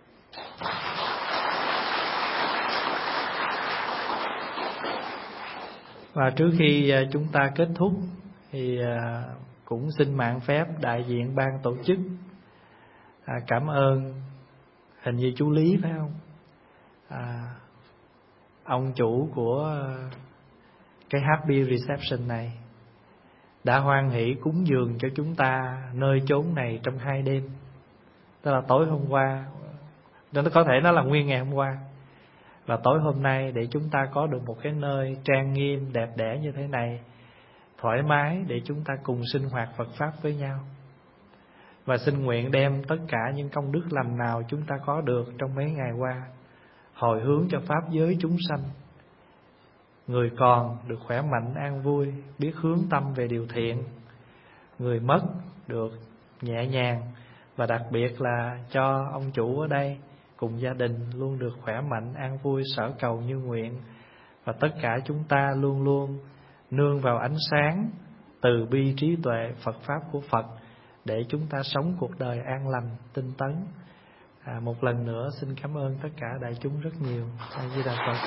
Và trước khi chúng ta kết thúc thì cũng xin mạn phép đại diện ban tổ chức à, cảm ơn, hình như chú Lý phải không? À, ông chủ của cái Happy Reception này đã hoan hỷ cúng dường cho chúng ta nơi chốn này trong hai đêm. Tức là tối hôm qua, nó có thể nó là nguyên ngày hôm qua, và tối hôm nay, để chúng ta có được một cái nơi trang nghiêm đẹp đẽ như thế này, thoải mái để chúng ta cùng sinh hoạt Phật Pháp với nhau. Và xin nguyện đem tất cả những công đức lành nào chúng ta có được trong mấy ngày qua hồi hướng cho Pháp giới chúng sanh. Người còn được khỏe mạnh an vui, biết hướng tâm về điều thiện. Người mất được nhẹ nhàng. Và đặc biệt là cho ông chủ ở đây cùng gia đình luôn được khỏe mạnh an vui, sở cầu như nguyện. Và tất cả chúng ta luôn luôn nương vào ánh sáng từ bi trí tuệ Phật Pháp của Phật để chúng ta sống cuộc đời an lành, tinh tấn. À, một lần nữa xin cảm ơn tất cả đại chúng rất nhiều. A Di Đà Phật.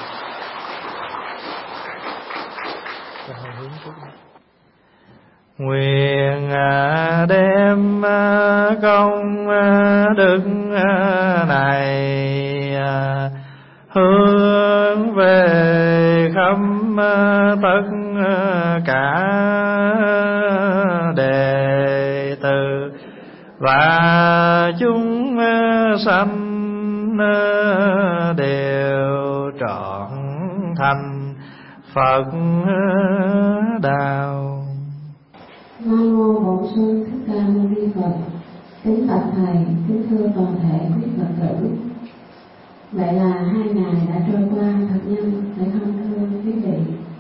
Nguyện đem công đức này hướng về khắp tất cả đệ tử và chúng sanh đều trọn thành Phật đạo. Nam mô Bổn Sư Thích Ca Mâu Ni Phật. Kính bạch thầy, kính thưa toàn thể quý Phật tử. Vậy là hai ngày đã trôi qua thật nhanh phải không thưa quý vị?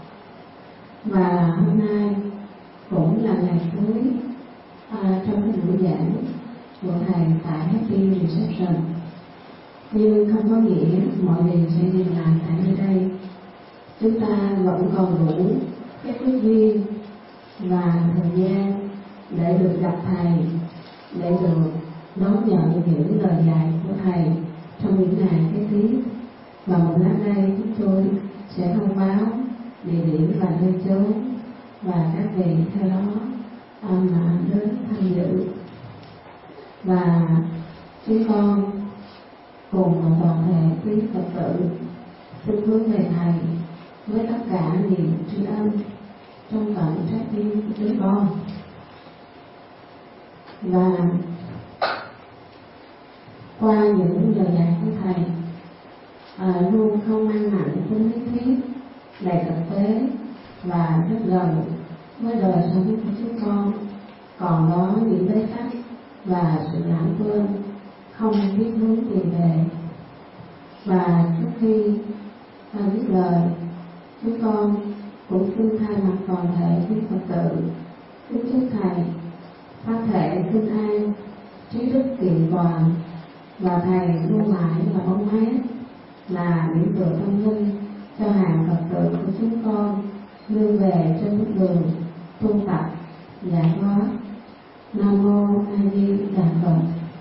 Và hôm nay cũng là ngày cuối à, trong cái buổi giảng của thầy tại Happy Reception. Nhưng không có nghĩa mọi việc sẽ dừng lại tại nơi đây. Chúng ta vẫn còn đủ cái phước duyên và thời gian để được gặp thầy, để được đón nhận những lời dạy của thầy trong những ngày kế tiếp. Và một lát đây chúng tôi sẽ thông báo địa điểm và nơi chốn, và các vị theo đó mà đến tham dự. Và chúng con cùng toàn thể quý Phật tử xin hướng về thầy với tất cả niềm tri ân trong tận trái tim của chúng con. Và qua những lời dạy của thầy à, luôn không mang nặng tính lý thuyết, đầy thực tế và rất gần với đời sống của chúng con, còn có những bế tắc và sự lãng quên, không biết hướng tìm về. Và trước khi ta biết lời, chúng con cũng xin thay mặt toàn thể quý Phật tử kính chúc thầy pháp thể kinh an, trí đức kiện toàn, và thầy luôn mãi là bóng mát, là điểm tựa tâm linh cho hàng Phật tử của chúng con nương về trên bước đường tu tập giải thoát. Nam mô A Di Đà Phật.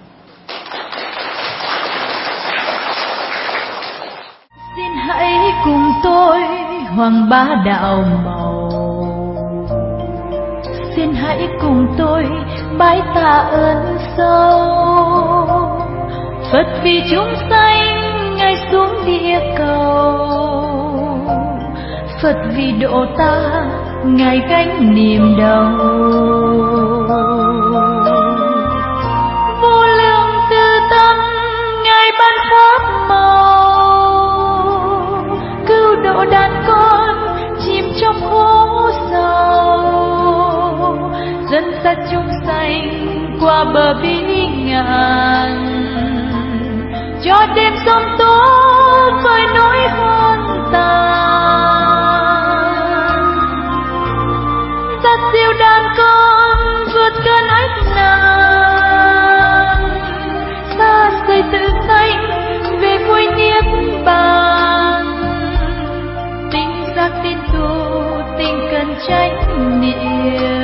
Xin hãy cùng tôi hoàng bá đạo màu, xin hãy cùng tôi bái tạ ơn sâu. Phật vì chúng sanh ngài xuống địa cầu, Phật vì độ ta ngài gánh niềm đau. Vô lượng từ tâm ngài ban pháp màu, cứu độ đàn con chìm trong khổ sầu, dẫn dắt chúng sanh qua bờ bi ngàn, cho đêm giông tố vơi nỗi hoang tàn, dắt dìu đàn con vượt cơn ách nạn, xa xôi tự sanh về vui niết bàn. Tinh giác tin tu tinh cần trách niệm,